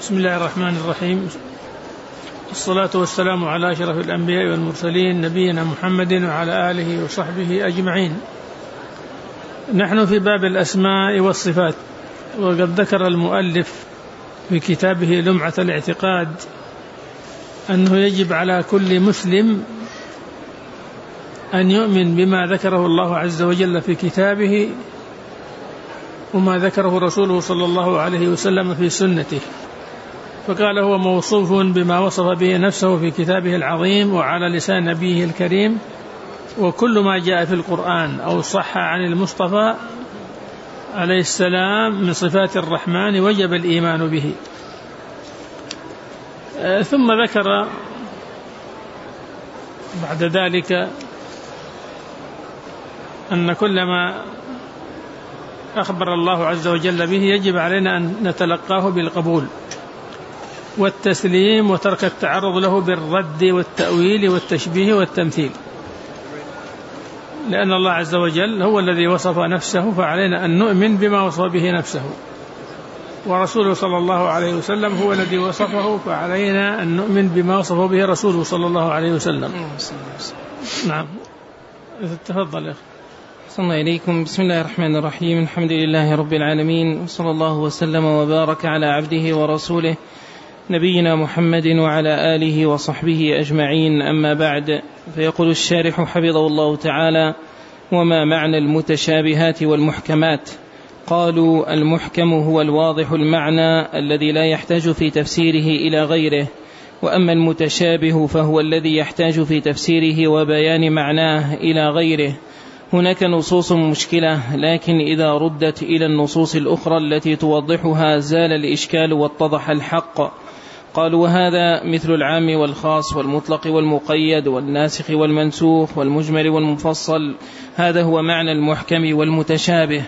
بسم الله الرحمن الرحيم. الصلاة والسلام على أشرف الأنبياء والمرسلين نبينا محمد وعلى آله وصحبه أجمعين. نحن في باب الأسماء والصفات، وقد ذكر المؤلف في كتابه لمعة الاعتقاد أنه يجب على كل مسلم أن يؤمن بما ذكره الله عز وجل في كتابه وما ذكره رسوله صلى الله عليه وسلم في سنته. فقال هو موصوف بما وصف به نفسه في كتابه العظيم وعلى لسان نبيه الكريم، وكل ما جاء في القرآن أو صح عن المصطفى عليه السلام من صفات الرحمن وجب الإيمان به. ثم ذكر بعد ذلك أن كل ما أخبر الله عز وجل به يجب علينا أن نتلقاه بالقبول والتسليم وترك التعرض له بالرد والتأويل والتشبيه والتمثيل، لأن الله عز وجل هو الذي وصف نفسه، فعلينا أن نؤمن بما وصف به نفسه، ورسوله صلى الله عليه وسلم هو الذي وصفه، فعلينا أن نؤمن بما وصفه به رسوله صلى الله عليه وسلم. نعم، تفضل يا أخي. صلى الله إليكم. بسم الله الرحمن الرحيم. الحمد لله رب العالمين، وصلى الله وسلم وبارك على عبده ورسوله نبينا محمد وعلى آله وصحبه أجمعين. أما بعد، فيقول الشارح حفظه الله تعالى: وما معنى المتشابهات والمحكمات؟ قالوا: المحكم هو الواضح المعنى الذي لا يحتاج في تفسيره إلى غيره، وأما المتشابه فهو الذي يحتاج في تفسيره وبيان معناه إلى غيره. هناك نصوص مشكلة، لكن إذا ردت إلى النصوص الأخرى التي توضحها زال الإشكال واتضح الحق. قالوا: وهذا مثل العام والخاص والمطلق والمقيد والناسخ والمنسوخ والمجمل والمفصل. هذا هو معنى المحكم والمتشابه،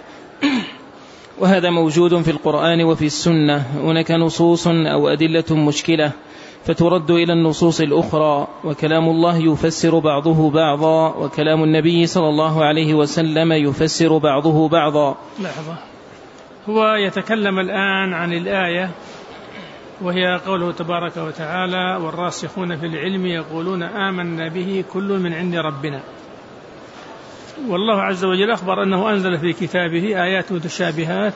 وهذا موجود في القرآن وفي السنة. هناك نصوص أو أدلة مشكلة فترد إلى النصوص الأخرى، وكلام الله يفسر بعضه بعضا، وكلام النبي صلى الله عليه وسلم يفسر بعضه بعضا. لحظة، هو يتكلم الآن عن الآية وهي قوله تبارك وتعالى: والراسخون في العلم يقولون آمنا به كل من عند ربنا. والله عز وجل أخبر أنه أنزل في كتابه آيات متشابهات،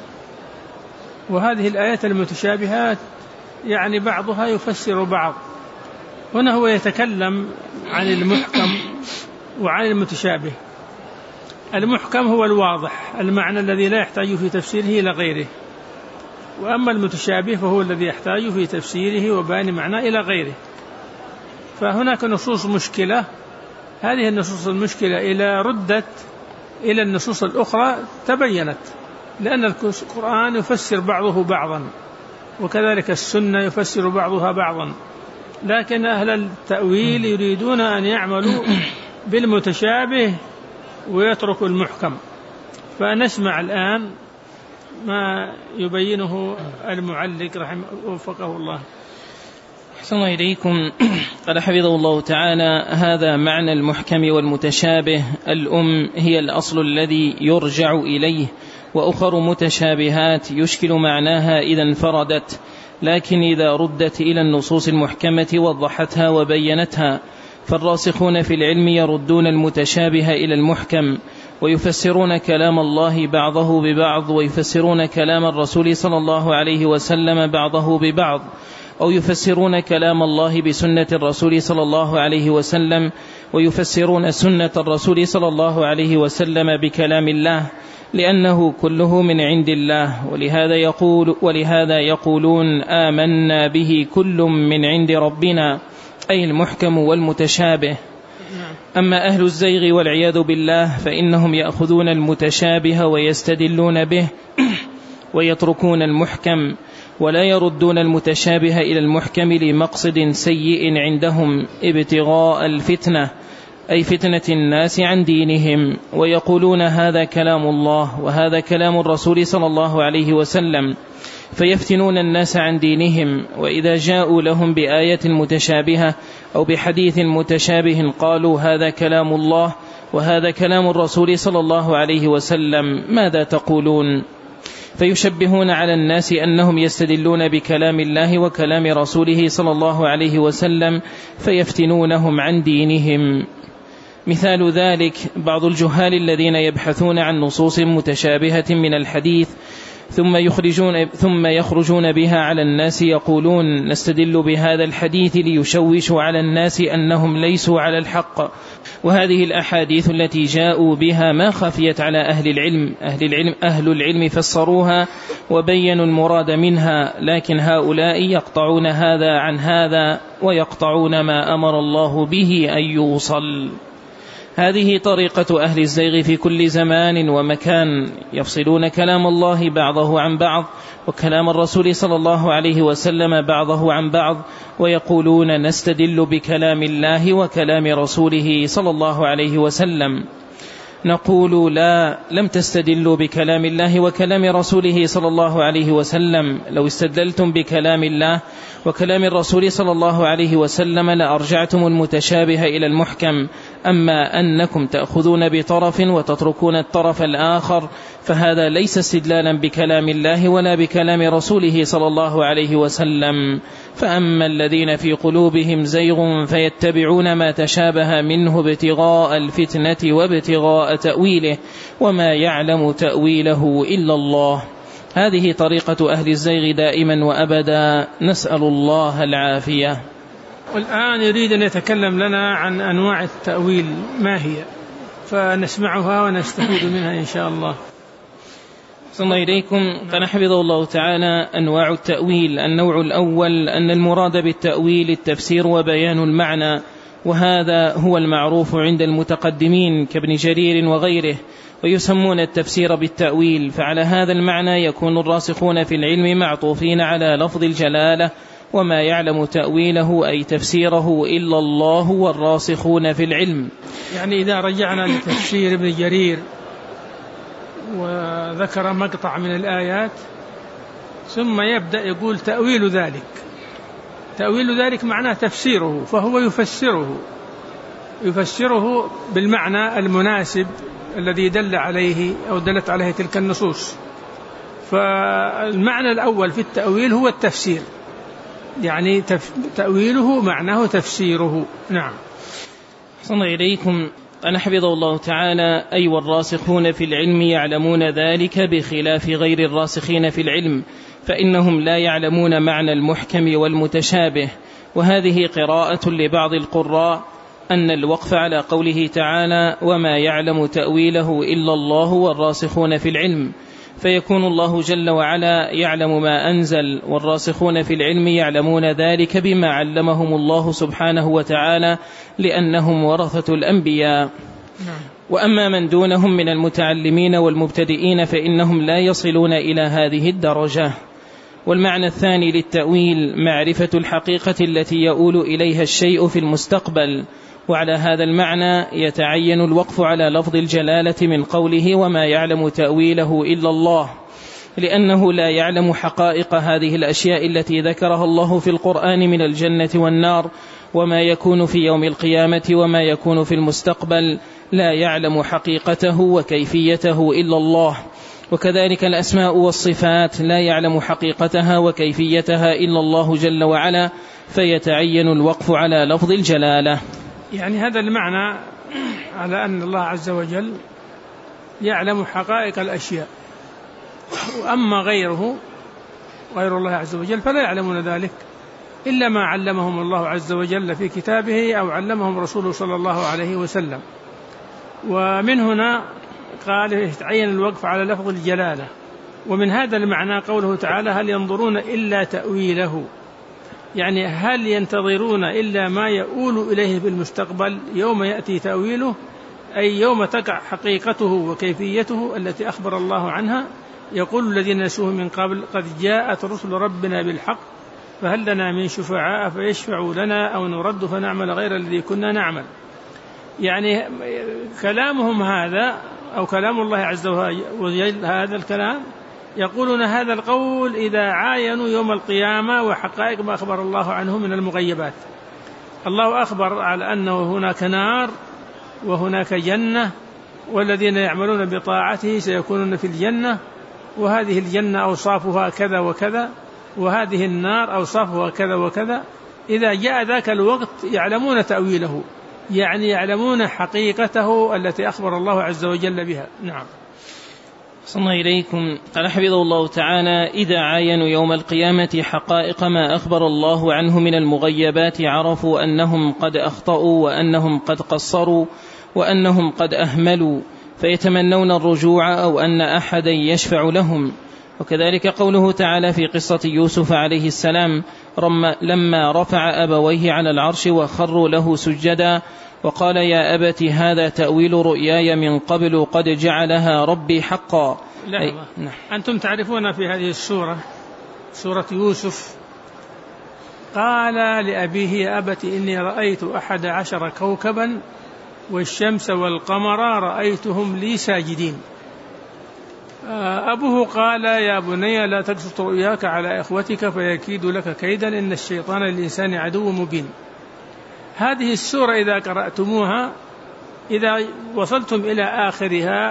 وهذه الآيات المتشابهات يعني بعضها يفسر بعض. هنا هو يتكلم عن المحكم وعن المتشابه. المحكم هو الواضح المعنى الذي لا يحتاج في تفسيره إلى غيره، وأما المتشابه فهو الذي يحتاج في تفسيره وبيان معناه إلى غيره. فهناك نصوص مشكلة، هذه النصوص المشكلة إذا ردت إلى النصوص الأخرى تبينت، لأن القرآن يفسر بعضه بعضا، وكذلك السنة يفسر بعضها بعضا، لكن أهل التأويل يريدون أن يعملوا بالمتشابه ويتركوا المحكم. فنسمع الآن ما يبينه المعلق رحمه وفقه الله. أحسن الله إليكم. قال حفظه الله تعالى: هذا معنى المحكم والمتشابه. الأم هي الأصل الذي يرجع إليه، وأخر متشابهات يشكل معناها إذا انفردت، لكن إذا ردت إلى النصوص المحكمة وضحتها وبينتها. فالراسخون في العلم يردون المتشابه إلى المحكم، ويفسرون كلام الله بعضه ببعض، ويفسرون كلام الرسول صلى الله عليه وسلم بعضه ببعض، أو يفسرون كلام الله بسنة الرسول صلى الله عليه وسلم، ويفسرون سنة الرسول صلى الله عليه وسلم بكلام الله، لأنه كله من عند الله. ولهذا يقولون آمنا به كل من عند ربنا، أي المحكم والمتشابه. أما أهل الزيغ والعياذ بالله فإنهم يأخذون المتشابه ويستدلون به ويتركون المحكم، ولا يردون المتشابه إلى المحكم لمقصد سيء عندهم، ابتغاء الفتنة، أي فتنة الناس عن دينهم، ويقولون هذا كلام الله وهذا كلام الرسول صلى الله عليه وسلم، فيفتنون الناس عن دينهم. وإذا جاءوا لهم بآية متشابهة أو بحديث متشابه قالوا هذا كلام الله وهذا كلام الرسول صلى الله عليه وسلم، ماذا تقولون؟ فيشبهون على الناس أنهم يستدلون بكلام الله وكلام رسوله صلى الله عليه وسلم فيفتنونهم عن دينهم. مثال ذلك بعض الجهال الذين يبحثون عن نصوص متشابهة من الحديث ثم يخرجون بها على الناس يقولون نستدل بهذا الحديث ليشوشوا على الناس أنهم ليسوا على الحق. وهذه الأحاديث التي جاءوا بها ما خفيت على أهل العلم فسروها وبينوا المراد منها، لكن هؤلاء يقطعون هذا عن هذا ويقطعون ما أمر الله به أن يوصل. هذه طريقة أهل الزيغ في كل زمان ومكان، يفصلون كلام الله بعضه عن بعض وكلام الرسول صلى الله عليه وسلم بعضه عن بعض، ويقولون نستدل بكلام الله وكلام رسوله صلى الله عليه وسلم. نقول لا، لم تستدلوا بكلام الله وكلام رسوله صلى الله عليه وسلم. لو استدلتم بكلام الله وكلام الرسول صلى الله عليه وسلم لأرجعتم المتشابه إلى المحكم. أما أنكم تأخذون بطرف وتتركون الطرف الآخر فهذا ليس استدلالا بكلام الله ولا بكلام رسوله صلى الله عليه وسلم. فأما الذين في قلوبهم زيغ فيتبعون ما تشابه منه ابتغاء الفتنة وابتغاء تأويله وما يعلم تأويله إلا الله. هذه طريقة أهل الزيغ دائما وأبدا، نسأل الله العافية. والآن يريد أن يتكلم لنا عن أنواع التأويل ما هي، فنسمعها ونستفيد منها إن شاء الله. صلى إليكم. قال حفظه الله تعالى: أنواع التأويل. النوع الأول أن المراد بالتأويل التفسير وبيان المعنى، وهذا هو المعروف عند المتقدمين كابن جرير وغيره، ويسمون التفسير بالتأويل. فعلى هذا المعنى يكون الراسخون في العلم معطوفين على لفظ الجلالة وما يعلم تأويله أي تفسيره إلا الله والراسخون في العلم. يعني إذا رجعنا لتفسير ابن جرير وذكر مقطع من الآيات ثم يبدأ يقول تأويل ذلك معناه تفسيره، فهو يفسره بالمعنى المناسب الذي دل عليه أو دلت عليه تلك النصوص. فالمعنى الأول في التأويل هو التفسير، يعني تأويله معناه تفسيره. نعم. صلى إليكم. أنا حفظه الله تعالى: أي والراسخون في العلم يعلمون ذلك بخلاف غير الراسخين في العلم، فإنهم لا يعلمون معنى المحكم والمتشابه. وهذه قراءة لبعض القراء أن الوقف على قوله تعالى: وما يعلم تأويله إلا الله والراسخون في العلم، فيكون الله جل وعلا يعلم ما أنزل، والراسخون في العلم يعلمون ذلك بما علمهم الله سبحانه وتعالى لأنهم ورثة الأنبياء. وأما من دونهم من المتعلمين والمبتدئين فإنهم لا يصلون إلى هذه الدرجة. والمعنى الثاني للتأويل معرفة الحقيقة التي يؤول إليها الشيء في المستقبل. وعلى هذا المعنى يتعين الوقف على لفظ الجلالة من قوله: وما يعلم تأويله إلا الله، لأنه لا يعلم حقائق هذه الأشياء التي ذكرها الله في القرآن من الجنة والنار وما يكون في يوم القيامة وما يكون في المستقبل، لا يعلم حقيقته وكيفيته إلا الله. وكذلك الأسماء والصفات لا يعلم حقيقتها وكيفيتها إلا الله جل وعلا، فيتعين الوقف على لفظ الجلالة. يعني هذا المعنى على أن الله عز وجل يعلم حقائق الأشياء، وأما غير الله عز وجل فلا يعلمون ذلك إلا ما علمهم الله عز وجل في كتابه أو علمهم رسوله صلى الله عليه وسلم. ومن هنا قال يتعين الوقف على لفظ الجلالة. ومن هذا المعنى قوله تعالى: هل ينظرون إلا تأويله، يعني هل ينتظرون إلا ما يؤول إليه في المستقبل يوم يأتي تأويله، أي يوم تقع حقيقته وكيفيته التي أخبر الله عنها. يقول الذين نسوه من قبل: قد جاءت رسل ربنا بالحق فهل لنا من شفعاء فيشفعوا لنا أو نرد فنعمل غير الذي كنا نعمل. يعني كلامهم هذا أو كلام الله عز وجل هذا الكلام يقولون هذا القول إذا عاينوا يوم القيامة وحقائق ما أخبر الله عنه من المغيبات. الله أخبر على أنه هناك نار وهناك جنة، والذين يعملون بطاعته سيكونون في الجنة، وهذه الجنة أوصافها كذا وكذا، وهذه النار أوصافها كذا وكذا. إذا جاء ذاك الوقت يعلمون تأويله، يعني يعلمون حقيقته التي أخبر الله عز وجل بها. نعم. صلى الله إليكم. قال حفظه الله تعالى: إذا عاينوا يوم القيامة حقائق ما أخبر الله عنه من المغيبات عرفوا أنهم قد أخطأوا وأنهم قد قصروا وأنهم قد أهملوا، فيتمنون الرجوع أو أن أحدا يشفع لهم. وكذلك قوله تعالى في قصة يوسف عليه السلام لما رفع أبويه على العرش وخروا له سجدا وقال: يا أبت هذا تأويل رؤياي من قبل قد جعلها ربي حقا. نعم. أنتم تعرفون في هذه السورة، سورة يوسف، قال لأبيه: يا أبت إني رأيت 11 كوكبا والشمس والقمر رأيتهم لي ساجدين. أبوه قال: يا بني لا تبسط رؤياك على إخوتك فيكيد لك كيدا إن الشيطان للإنسان عدو مبين. هذه السورة إذا قرأتموها، إذا وصلتم إلى آخرها،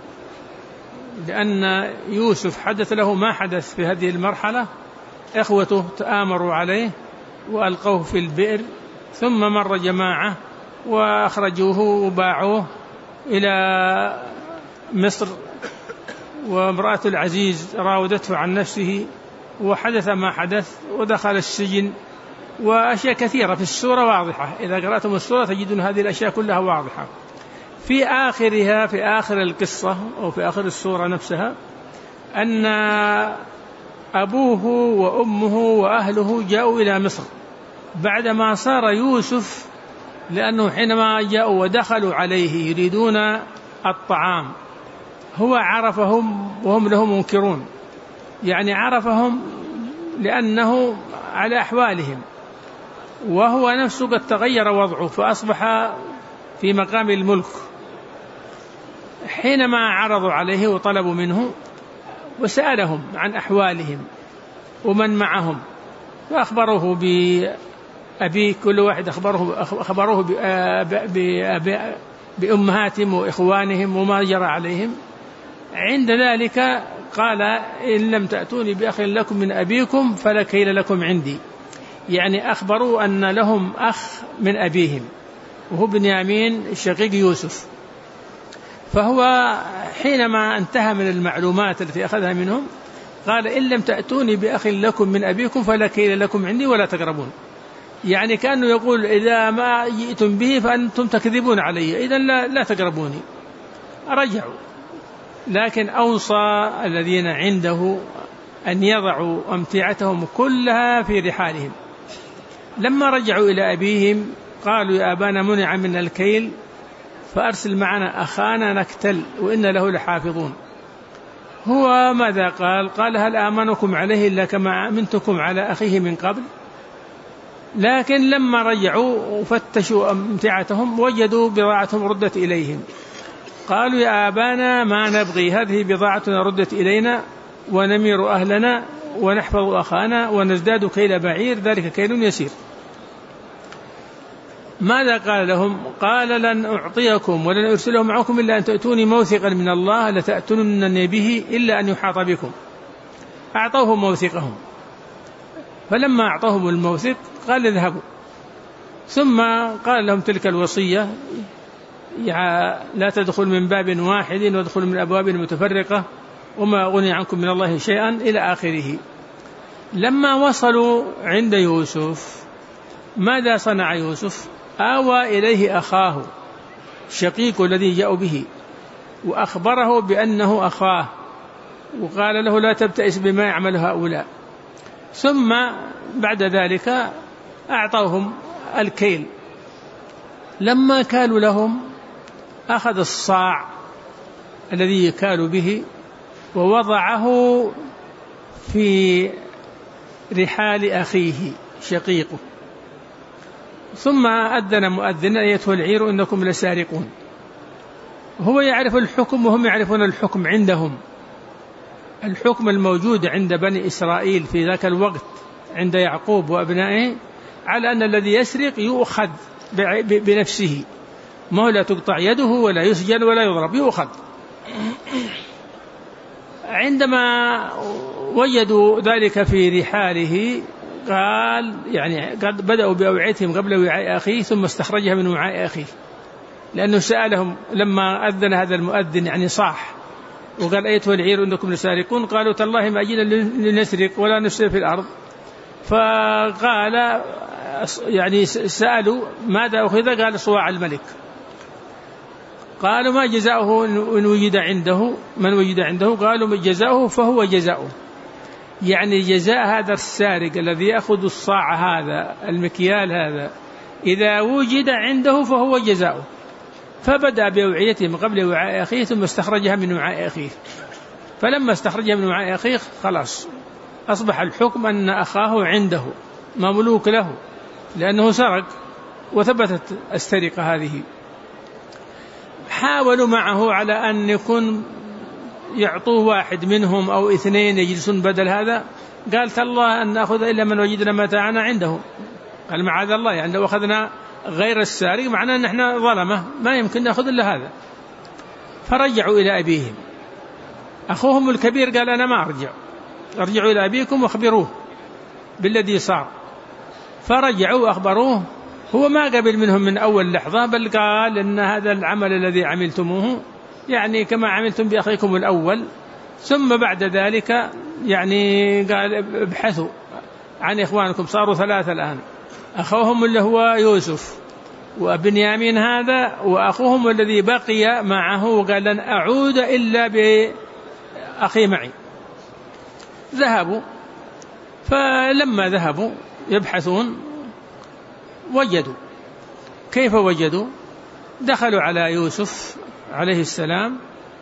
لأن يوسف حدث له ما حدث في هذه المرحلة، إخوته تآمروا عليه وألقوه في البئر، ثم مر جماعة وأخرجوه وباعوه إلى مصر، وامرأة العزيز راودته عن نفسه، وحدث ما حدث، ودخل السجن، وأشياء كثيرة في السورة واضحة. إذا قرأتم السورة تجدون هذه الأشياء كلها واضحة. في آخرها، في آخر القصة أو في آخر السورة نفسها، أن أبوه وأمه وأهله جاءوا إلى مصر بعدما صار يوسف، لأنه حينما جاءوا ودخلوا عليه يريدون الطعام هو عرفهم وهم له منكرون، يعني عرفهم لأنه على أحوالهم، وهو نفسه قد تغير وضعه فأصبح في مقام الملك. حينما عرضوا عليه وطلبوا منه وسألهم عن أحوالهم ومن معهم، فأخبروه بأبيه، كل واحد أخبروه بأمهاتهم وإخوانهم وما جرى عليهم. عند ذلك قال: إن لم تأتوني بأخ لكم من أبيكم فلا كيل لكم عندي، يعني أخبروا أن لهم أخ من أبيهم وهو بنيامين شقيق يوسف. فهو حينما انتهى من المعلومات التي أخذها منهم قال: إن لم تأتوني بأخ لكم من أبيكم فلا كيل لكم عندي ولا تقربون، يعني كأنه يقول: إذا ما جئتم به فأنتم تكذبون علي، إذن لا تقربوني. رجعوا، لكن أوصى الذين عنده أن يضعوا أمتعتهم كلها في رحالهم. لما رجعوا إلى أبيهم قالوا: يا أبانا منع من الكيل فأرسل معنا أخانا نكتل وإن له لحافظون. هو ماذا قال؟ قال: هل آمنكم عليه إلا كما أمنتكم على أخيه من قبل؟ لكن لما رجعوا وفتشوا أمتعتهم وجدوا بضاعتهم ردت إليهم. قالوا: يا آبانا ما نبغي، هذه بضاعتنا ردت إلينا ونمير أهلنا ونحفظ أخانا ونزداد كيل بعير، ذلك كيل يسير. ماذا قال لهم؟ قال: لن أعطيكم ولن أرسله معكم إلا أن تأتوني موثقا من الله لتأتونني به إلا أن يحاط بكم. أعطوهم موثقهم، فلما أعطوهم الموثق قال: اذهبوا. ثم قال لهم تلك الوصية: لا تدخل من باب واحد وادخل من أبواب متفرقة وما أغني عنكم من الله شيئا إلى آخره. لما وصلوا عند يوسف ماذا صنع يوسف؟ آوى إليه أخاه شقيق الذي جاء به وأخبره بأنه أخاه، وقال له: لا تبتئس بما يعمل هؤلاء. ثم بعد ذلك أعطاهم الكيل. لما كالوا لهم أخذ الصاع الذي يكال به ووضعه في رحال أخيه شقيقه، ثم أذن مؤذن: أيتها العير إنكم لسارقون. هو يعرف الحكم وهم يعرفون الحكم عندهم، الحكم الموجود عند بني إسرائيل في ذاك الوقت عند يعقوب وأبنائه على أن الذي يسرق يؤخذ بنفسه، ما لا تقطع يده ولا يسجن ولا يضرب، يؤخذ. فعندما وجدوا ذلك في رحاله قال يعني قد بدأوا بأوعيتهم قبل وعاء أخيه ثم استخرجها من وعاء أخيه، لأنه سألهم لما أذن هذا المؤذن يعني صاح وقال أيتها العير إنكم لسارقون، قالوا تالله ما أجينا لنسرق ولا نفسد في الأرض. فقال يعني سألوا ماذا أخذ؟ قال صواع الملك. قالوا ما جزاؤه إن وجد عنده من وجد عنده؟ قالوا جزاؤه فهو جزاؤه، يعني جزاء هذا السارق الذي يأخذ الصاع هذا المكيال هذا إذا وجد عنده فهو جزاؤه. فبدأ بأوعيتهم قبل وعاء أخيه ثم استخرجها من وعاء أخيه، فلما استخرجها من وعاء أخيه خلاص أصبح الحكم أن أخاه عنده مملوك له لأنه سرق وثبتت السرقة هذه. حاولوا معه على أن يكون يعطوه واحد منهم أو اثنين يجلسون بدل هذا، قال تالله أن نأخذ إلا من وجدنا متاعنا عنده. قال معاذ الله، يعني لو أخذنا غير السارق معناه أن احنا ظلمة ما يمكن نأخذ إلا هذا. فرجعوا إلى أبيهم. أخوهم الكبير قال أنا ما أرجع، ارجعوا إلى أبيكم واخبروه بالذي صار. فرجعوا وأخبروه، هو ما قبل منهم من أول لحظة، بل قال إن هذا العمل الذي عملتموه يعني كما عملتم بأخيكم الأول. ثم بعد ذلك يعني قال ابحثوا عن إخوانكم، صاروا ثلاثة الآن، أخوهم اللي هو يوسف وبنيامين هذا وأخوهم الذي بقي معه، وقال لن أعود إلا بأخي معي. ذهبوا، فلما ذهبوا يبحثون وجدوا. كيف وجدوا؟ دخلوا على يوسف عليه السلام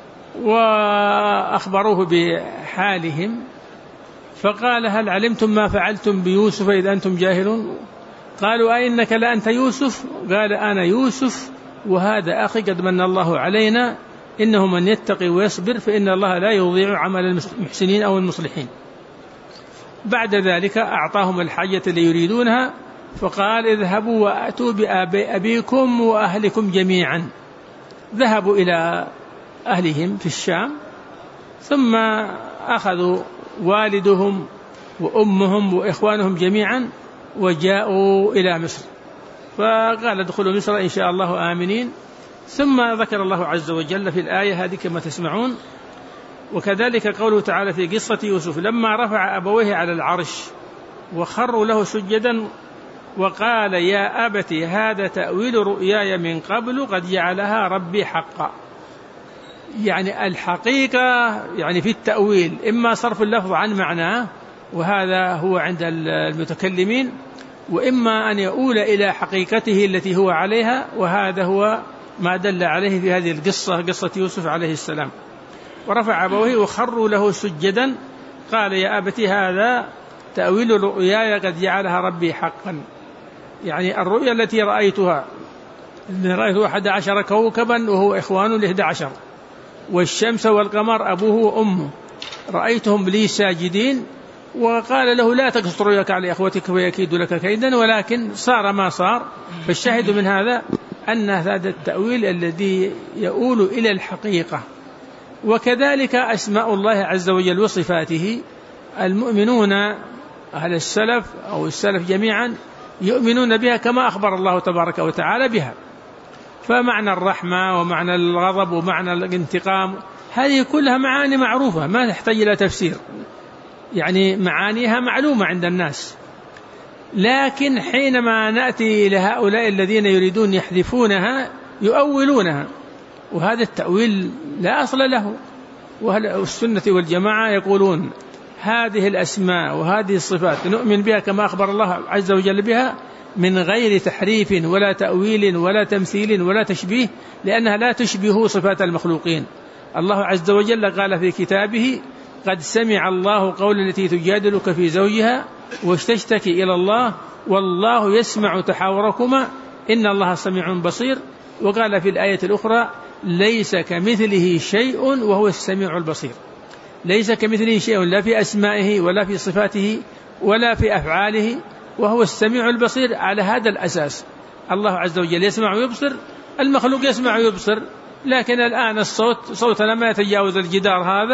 وأخبروه بحالهم، فقال هل علمتم ما فعلتم بيوسف إذ أنتم جاهلون؟ قالوا أئنك لأنت يوسف؟ قال أنا يوسف وهذا أخي قد من الله علينا إنه من يتقي ويصبر فإن الله لا يضيع عمل المحسنين أو المصلحين. بعد ذلك أعطاهم الحاجة اللي يريدونها، فقال اذهبوا وأتوا بأبيكم وأهلكم جميعا. ذهبوا إلى أهلهم في الشام، ثم أخذوا والدهم وأمهم وإخوانهم جميعا وجاءوا إلى مصر، فقال ادخلوا مصر إن شاء الله آمنين. ثم ذكر الله عز وجل في الآية هذه كما تسمعون. وكذلك قوله تعالى في قصة يوسف لما رفع أبويه على العرش وخروا له سجدا وقال يا أبت هذا تأويل رؤياي من قبل قد جعلها ربي حقا. يعني الحقيقة يعني في التأويل إما صرف اللفظ عن معناه وهذا هو عند المتكلمين، وإما أن يؤول إلى حقيقته التي هو عليها، وهذا هو ما دل عليه في هذه القصة، قصة يوسف عليه السلام. ورفع أبويه وخروا له سجدا قال يا أبت هذا تأويل رؤياي قد جعلها ربي حقا. يعني الرؤيا التي رأيتها 11 كوكبا وهو إخوان ل11، والشمس والقمر أبوه وأمه رأيتهم لي ساجدين. وقال له لا تقص رؤياك على إخوتك ويكيد لك كيدا، ولكن صار ما صار. فالشاهد من هذا أن هذا التأويل الذي يؤول إلى الحقيقة. وكذلك أسماء الله عز وجل وصفاته، المؤمنون أهل السلف أو السلف جميعا يؤمنون بها كما أخبر الله تبارك وتعالى بها. فمعنى الرحمة ومعنى الغضب ومعنى الانتقام هذه كلها معاني معروفة ما تحتاج إلى تفسير، يعني معانيها معلومة عند الناس. لكن حينما نأتي إلى هؤلاء الذين يريدون يحذفونها يؤولونها، وهذا التأويل لا أصل له. وأهل السنة والجماعة يقولون هذه الأسماء وهذه الصفات نؤمن بها كما أخبر الله عز وجل بها من غير تحريف ولا تأويل ولا تمثيل ولا تشبيه، لأنها لا تشبه صفات المخلوقين. الله عز وجل قال في كتابه قد سمع الله قول التي تجادلك في زوجها وتشتكي إلى الله والله يسمع تحاوركما إن الله سميع بصير. وقال في الآية الأخرى ليس كمثله شيء وهو السميع البصير. ليس كمثله شيء لا في أسمائه ولا في صفاته ولا في أفعاله، وهو السميع البصير. على هذا الأساس الله عز وجل يسمع ويبصر، المخلوق يسمع ويبصر، لكن الآن الصوت صوتنا ما يتجاوز الجدار هذا،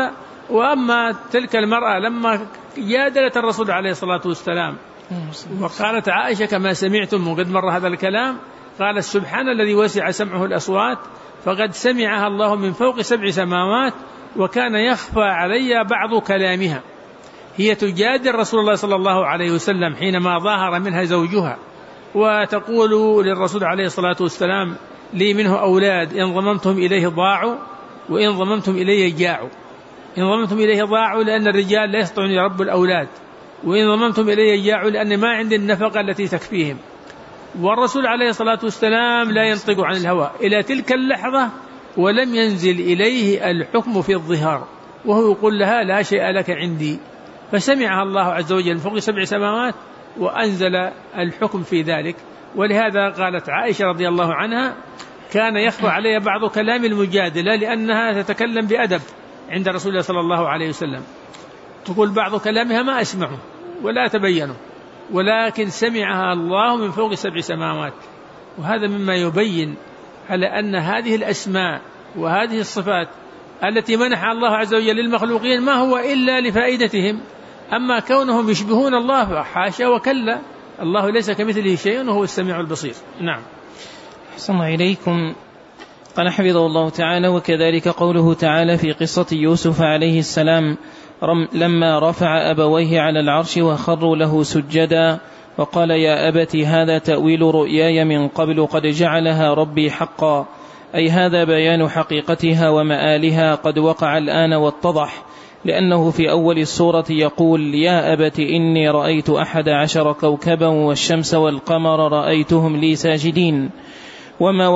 وأما تلك المرأة لما جادلت الرسول عليه الصلاة والسلام وقالت عائشة كما سمعتم وقد مر هذا الكلام، قالت سبحان الذي وسع سمعه الأصوات فقد سمعها الله من فوق 7 سماوات وكان يخفى علي بعض كلامها. هي تجادل رسول الله صلى الله عليه وسلم حينما ظاهر منها زوجها، وتقول للرسول عليه الصلاة والسلام لي منه أولاد إن ضممتهم إليه ضاعوا وإن ضممتم إليه جاعوا. إن ضممتم إليه ضاعوا لأن الرجال لا يستطيعون يربوا الأولاد، وإن ضممتم إليه جاعوا لأن ما عند النفقة التي تكفيهم. والرسول عليه الصلاة والسلام لا ينطق عن الهوى إلى تلك اللحظة ولم ينزل إليه الحكم في الظهار، وهو يقول لها لا شيء لك عندي، فسمعها الله عز وجل من فوق 7 سماوات وأنزل الحكم في ذلك. ولهذا قالت عائشة رضي الله عنها كان يخفى علي بعض كلام المجادلة لأنها تتكلم بأدب عند رسول الله صلى الله عليه وسلم، تقول بعض كلامها ما أسمعه ولا أتبينه، ولكن سمعها الله من فوق 7 سماوات. وهذا مما يبين على أن هذه الأسماء وهذه الصفات التي منحها الله عز وجل للمخلوقين ما هو إلا لفائدتهم، أما كونهم يشبهون الله فحاشا وكلا، الله ليس كمثله شيء وهو السميع البصير. نعم. أحسن الله إليكم. قال حفظه الله تعالى: وكذلك قوله تعالى في قصة يوسف عليه السلام لما رفع أبويه على العرش وخروا له سجدا وقال يا أبت هذا تأويل رؤياي من قبل قد جعلها ربي حقا، أي هذا بيان حقيقتها ومآلها قد وقع الآن واتضح، لأنه في أول السورة يقول يا أبت إني رأيت 11 كوكبا والشمس والقمر رأيتهم لي ساجدين. وما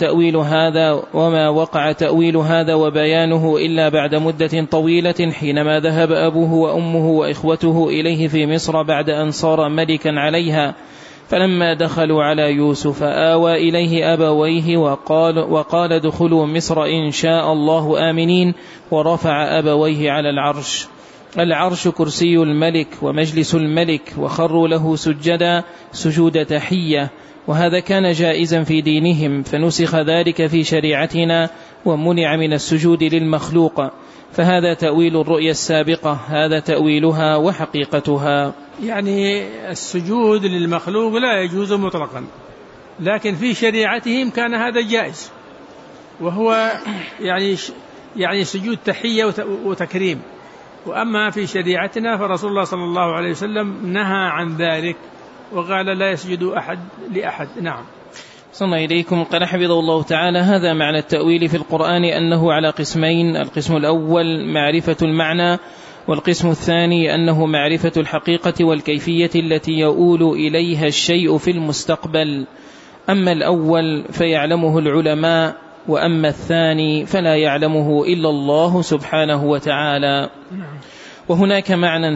وقع تأويل هذا وبيانه إلا بعد مدة طويلة حينما ذهب أبوه وأمه وإخوته إليه في مصر بعد أن صار ملكا عليها، فلما دخلوا على يوسف آوى إليه أبويه وقال ادخلوا مصر إن شاء الله آمنين، ورفع أبويه على العرش. العرش كرسي الملك ومجلس الملك، وخروا له سجدا سجود تحية، وهذا كان جائزا في دينهم فنسخ ذلك في شريعتنا ومنع من السجود للمخلوق، فهذا تأويل الرؤيا السابقة، هذا تأويلها وحقيقتها. يعني السجود للمخلوق لا يجوز مطلقا، لكن في شريعتهم كان هذا جائز، وهو يعني سجود تحية وتكريم. وأما في شريعتنا فرسول الله صلى الله عليه وسلم نهى عن ذلك وقال لا يسجد أحد لأحد. نعم. صلى إليكم. قال حفظه الله تعالى: هذا معنى التأويل في القرآن أنه على قسمين: القسم الأول معرفة المعنى، والقسم الثاني أنه معرفة الحقيقة والكيفية التي يؤول إليها الشيء في المستقبل. أما الأول فيعلمه العلماء، وأما الثاني فلا يعلمه إلا الله سبحانه وتعالى. وهناك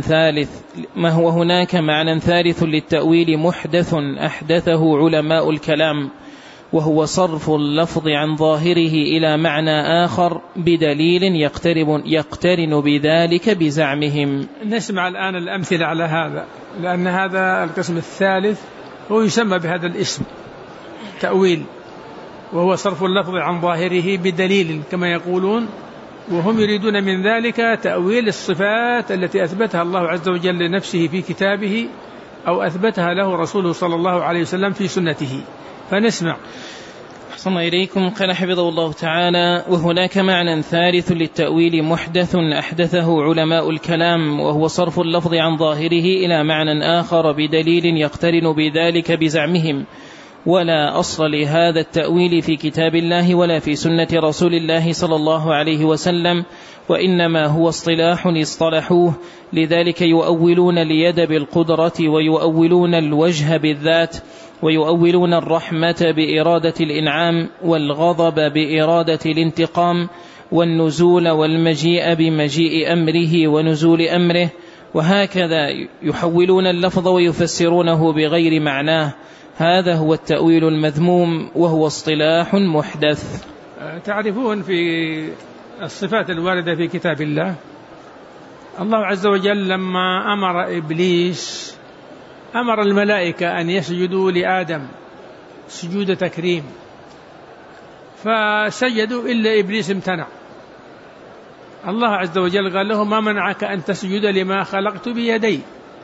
معنى ثالث للتأويل محدث أحدثه علماء الكلام، وهو صرف اللفظ عن ظاهره إلى معنى آخر بدليل يقترن بذلك بزعمهم. نسمع الآن الأمثلة على هذا، لأن هذا القسم الثالث هو يسمى بهذا الاسم تأويل، وهو صرف اللفظ عن ظاهره بدليل كما يقولون، وهم يريدون من ذلك تأويل الصفات التي أثبتها الله عز وجل لنفسه في كتابه أو أثبتها له رسوله صلى الله عليه وسلم في سنته. فنسمع. أحسن إليكم. قال حفظه الله تعالى: وهناك معنى ثالث للتأويل محدث أحدثه علماء الكلام، وهو صرف اللفظ عن ظاهره إلى معنى آخر بدليل يقترن بذلك بزعمهم، ولا أصل لهذا التأويل في كتاب الله ولا في سنة رسول الله صلى الله عليه وسلم، وإنما هو اصطلاح اصطلحوه، لذلك يؤولون اليد بالقدرة، ويؤولون الوجه بالذات، ويؤولون الرحمة بإرادة الإنعام، والغضب بإرادة الانتقام، والنزول والمجيء بمجيء أمره ونزول أمره، وهكذا يحولون اللفظ ويفسرونه بغير معناه. هذا هو التأويل المذموم، وهو اصطلاح محدث. تعرفون في الصفات الواردة في كتاب الله، الله عز وجل لما أمر إبليس أمر الملائكة أن يسجدوا لآدم سجود تكريم، فسجدوا إلا إبليس امتنع، الله عز وجل قال له: ما منعك أن تسجد لما خلقت بيدي.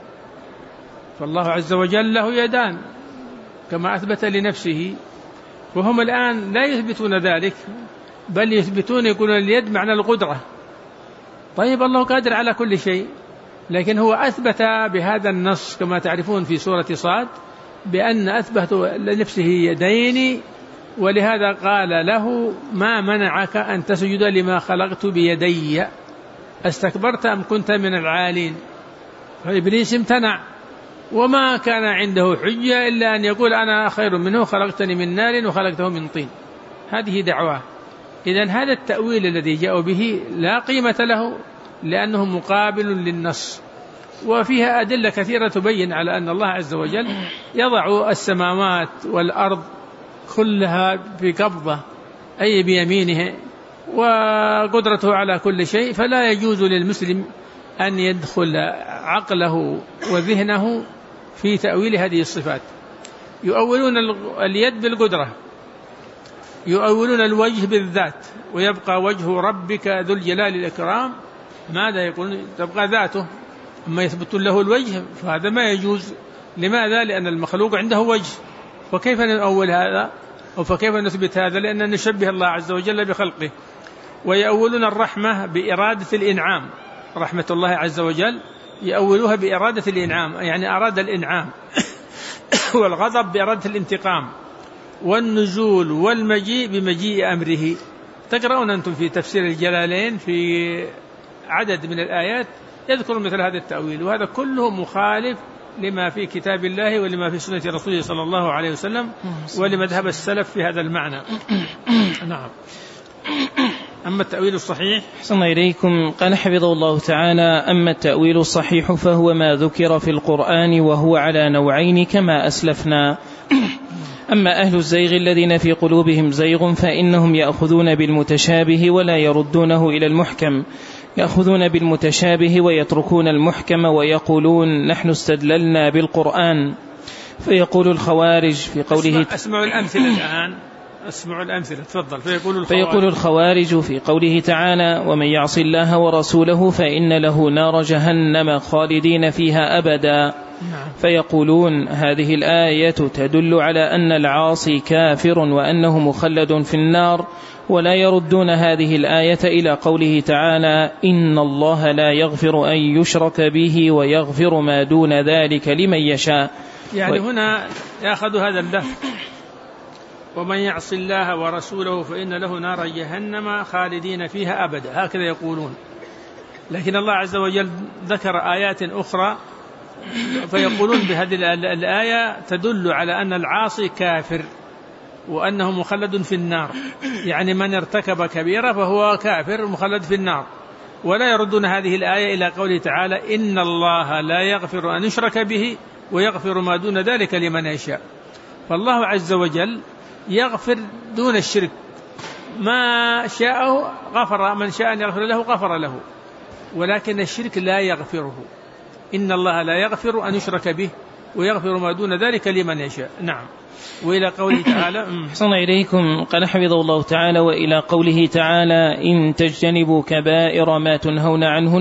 فالله عز وجل له يدان كما أثبت لنفسه، وهم الآن لا يثبتون ذلك، بل يثبتون يقولون اليد معنى القدرة. طيب الله قادر على كل شيء، لكن هو أثبت بهذا النص كما تعرفون في سورة صاد بأن أثبت لنفسه يدين، ولهذا قال له: ما منعك أن تسجد لما خلقت بيدي أستكبرت أم كنت من العالين؟ فإبليس امتنع، وما كان عنده حجة إلا أن يقول: أنا خير منه، خلقتني من نار وخلقته من طين. هذه دعواه. إذن هذا التأويل الذي جاءوا به لا قيمة له، لأنه مقابل للنص، وفيها أدلة كثيرة تبين على أن الله عز وجل يضع السماوات والأرض كلها بقبضة، أي بيمينه، وقدرته على كل شيء، فلا يجوز للمسلم أن يدخل عقله وذهنه في تأويل هذه الصفات. يؤولون اليد بالقدرة، يؤولون الوجه بالذات، ويبقى وجه ربك ذو الجلال والإكرام. ماذا يقولون؟ تبقى ذاته، أما يثبتون له الوجه فهذا ما يجوز. لماذا؟ لأن المخلوق عنده وجه، وكيف نؤول هذا؟ فكيف نثبت هذا؟ لأن نشبه الله عز وجل بخلقه. ويؤولون الرحمة بإرادة الإنعام، رحمة الله عز وجل يؤولوها بإرادة الإنعام، يعني أراد الإنعام والغضب بإرادة الانتقام، والنزول والمجيء بمجيء أمره. تقرؤون أنتم في تفسير الجلالين في عدد من الآيات يذكر مثل هذا التأويل، وهذا كله مخالف لما في كتاب الله ولما في سنة رسوله صلى الله عليه وسلم ولمذهب السلف في هذا المعنى. نعم. أما التأويل الصحيح، أحسن إليكم، قال حفظه الله تعالى: أما التأويل الصحيح فهو ما ذكر في القرآن، وهو على نوعين كما أسلفنا. أما أهل الزيغ الذين في قلوبهم زيغ فإنهم يأخذون بالمتشابه ولا يردونه إلى المحكم، يأخذون بالمتشابه ويتركون المحكم، ويقولون: نحن استدللنا بالقرآن. فيقول الخوارج في قوله أسمعوا الأمثلة الآن، أسمعوا الأمثلة، تفضل. فيقول الخوارج في قوله تعالى: ومن يعص الله ورسوله فإن له نار جهنم خالدين فيها أبدا. فيقولون: هذه الآية تدل على أن العاصي كافر وأنه مخلد في النار، ولا يردون هذه الآية إلى قوله تعالى: إن الله لا يغفر أن يشرك به ويغفر ما دون ذلك لمن يشاء. يعني هنا يأخذ هذا اللفظ: ومن يعص الله ورسوله فإن له نار جهنم خالدين فيها أبدا، هكذا يقولون. لكن الله عز وجل ذكر آيات أخرى فيقولون بهذه الآية تدل على أن العاصي كافر وأنه مخلد في النار، يعني من ارتكب كبيرة فهو كافر مخلد في النار. ولا يردون هذه الآية إلى قوله تعالى: إن الله لا يغفر أن يشرك به ويغفر ما دون ذلك لمن يشاء. فالله عز وجل يغفر دون الشرك، ما شاءه غفر، من شاء أن يغفر له غفر له، ولكن الشرك لا يغفره. إن الله لا يغفر أن يشرك به ويغفر ما دون ذلك لمن يشاء. نعم. وإلى قوله تعالى أحسن إليكم، قال حفظه الله تعالى: وإلى قوله تعالى: إن تجتنبوا كبائر ما تنهون عنه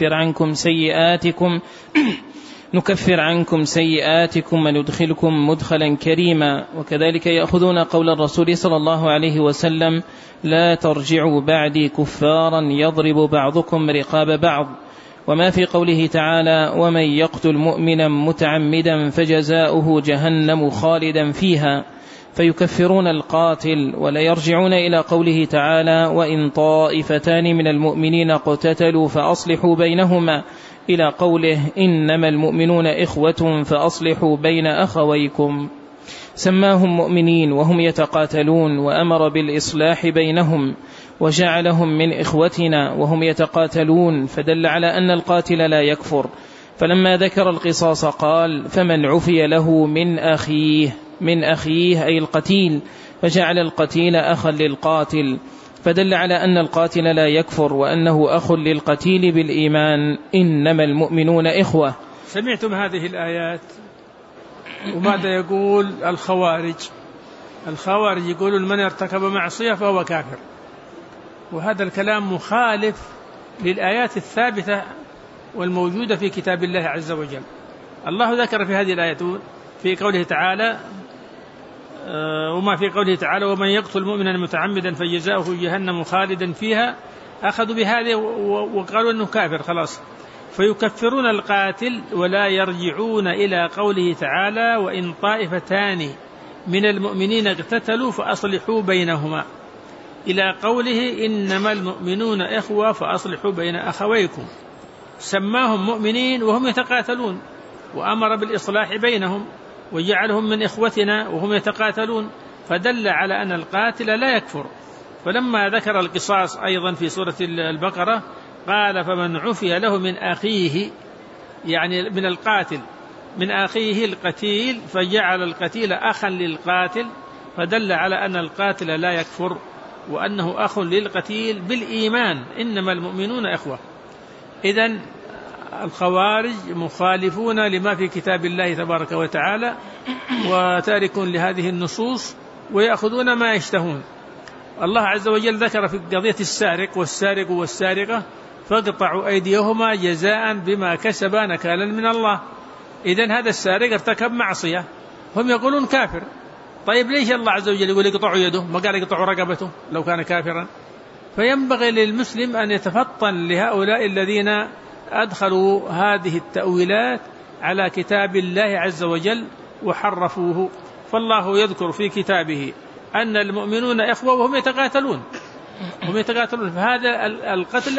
نكفر عنكم سيئاتكم وندخلكم مدخلا كريما. وكذلك يأخذون قول الرسول صلى الله عليه وسلم: لا ترجعوا بعدي كفارا يضرب بعضكم رقاب بعض. وما في قوله تعالى: ومن يقتل مؤمنا متعمدا فجزاؤه جهنم خالدا فيها، فيكفرون القاتل. ولا يرجعون إلى قوله تعالى: وإن طائفتان من المؤمنين اقتتلوا فأصلحوا بينهما، إلى قوله: إنما المؤمنون إخوة فأصلحوا بين أخويكم. سماهم مؤمنين وهم يتقاتلون، وأمر بالإصلاح بينهم، وجعلهم من إخوتنا وهم يتقاتلون، فدل على أن القاتل لا يكفر. فلما ذكر القصاص قال: فمن عفي له من أخيه أي القتيل، فجعل القتيل أخا للقاتل، فدل على أن القاتل لا يكفر وأنه أخ للقتيل بالإيمان. إنما المؤمنون إخوة. سمعتم هذه الآيات؟ وماذا يقول الخوارج؟ الخوارج يقولون: من ارتكب معصية فهو كافر، وهذا الكلام مخالف للآيات الثابتة والموجودة في كتاب الله عز وجل. الله ذكر في هذه الآيات في قوله تعالى وما في قوله تعالى ومن يقتل مؤمنا متعمدا فجزاؤه جهنم خالدا فيها، أخذوا بهذه وقالوا أنه كافر خلاص، فيكفرون القاتل ولا يرجعون إلى قوله تعالى وإن طائفتان من المؤمنين اقتتلوا فأصلحوا بينهما، إلى قوله إنما المؤمنون إخوة فأصلحوا بين أخويكم. سماهم مؤمنين وهم يتقاتلون، وأمر بالإصلاح بينهم وجعلهم من إخوتنا وهم يتقاتلون، فدل على أن القاتل لا يكفر. فلما ذكر القصاص أيضا في سورة البقرة قال فمن عفي له من أخيه، يعني من القاتل من أخيه القتيل، فجعل القتيل أخا للقاتل، فدل على أن القاتل لا يكفر وأنه أخ للقتيل بالإيمان، إنما المؤمنون إخوة. إذن الخوارج مخالفون لما في كتاب الله تبارك وتعالى وتاركون لهذه النصوص ويأخذون ما يشتهون. الله عز وجل ذكر في قضية السارق والسارق والسارقة فاقطعوا أيديهما جزاء بما كسبا نكالا من الله. إذن هذا السارق ارتكب معصية، هم يقولون كافر. طيب ليش الله عز وجل يقول يقطعوا يده، ما قال يقطعوا رقبته لو كان كافرا؟ فينبغي للمسلم أن يتفطن لهؤلاء الذين أدخلوا هذه التأويلات على كتاب الله عز وجل وحرفوه. فالله يذكر في كتابه أن المؤمنون إخوة وهم يتقاتلون، فهذا القتل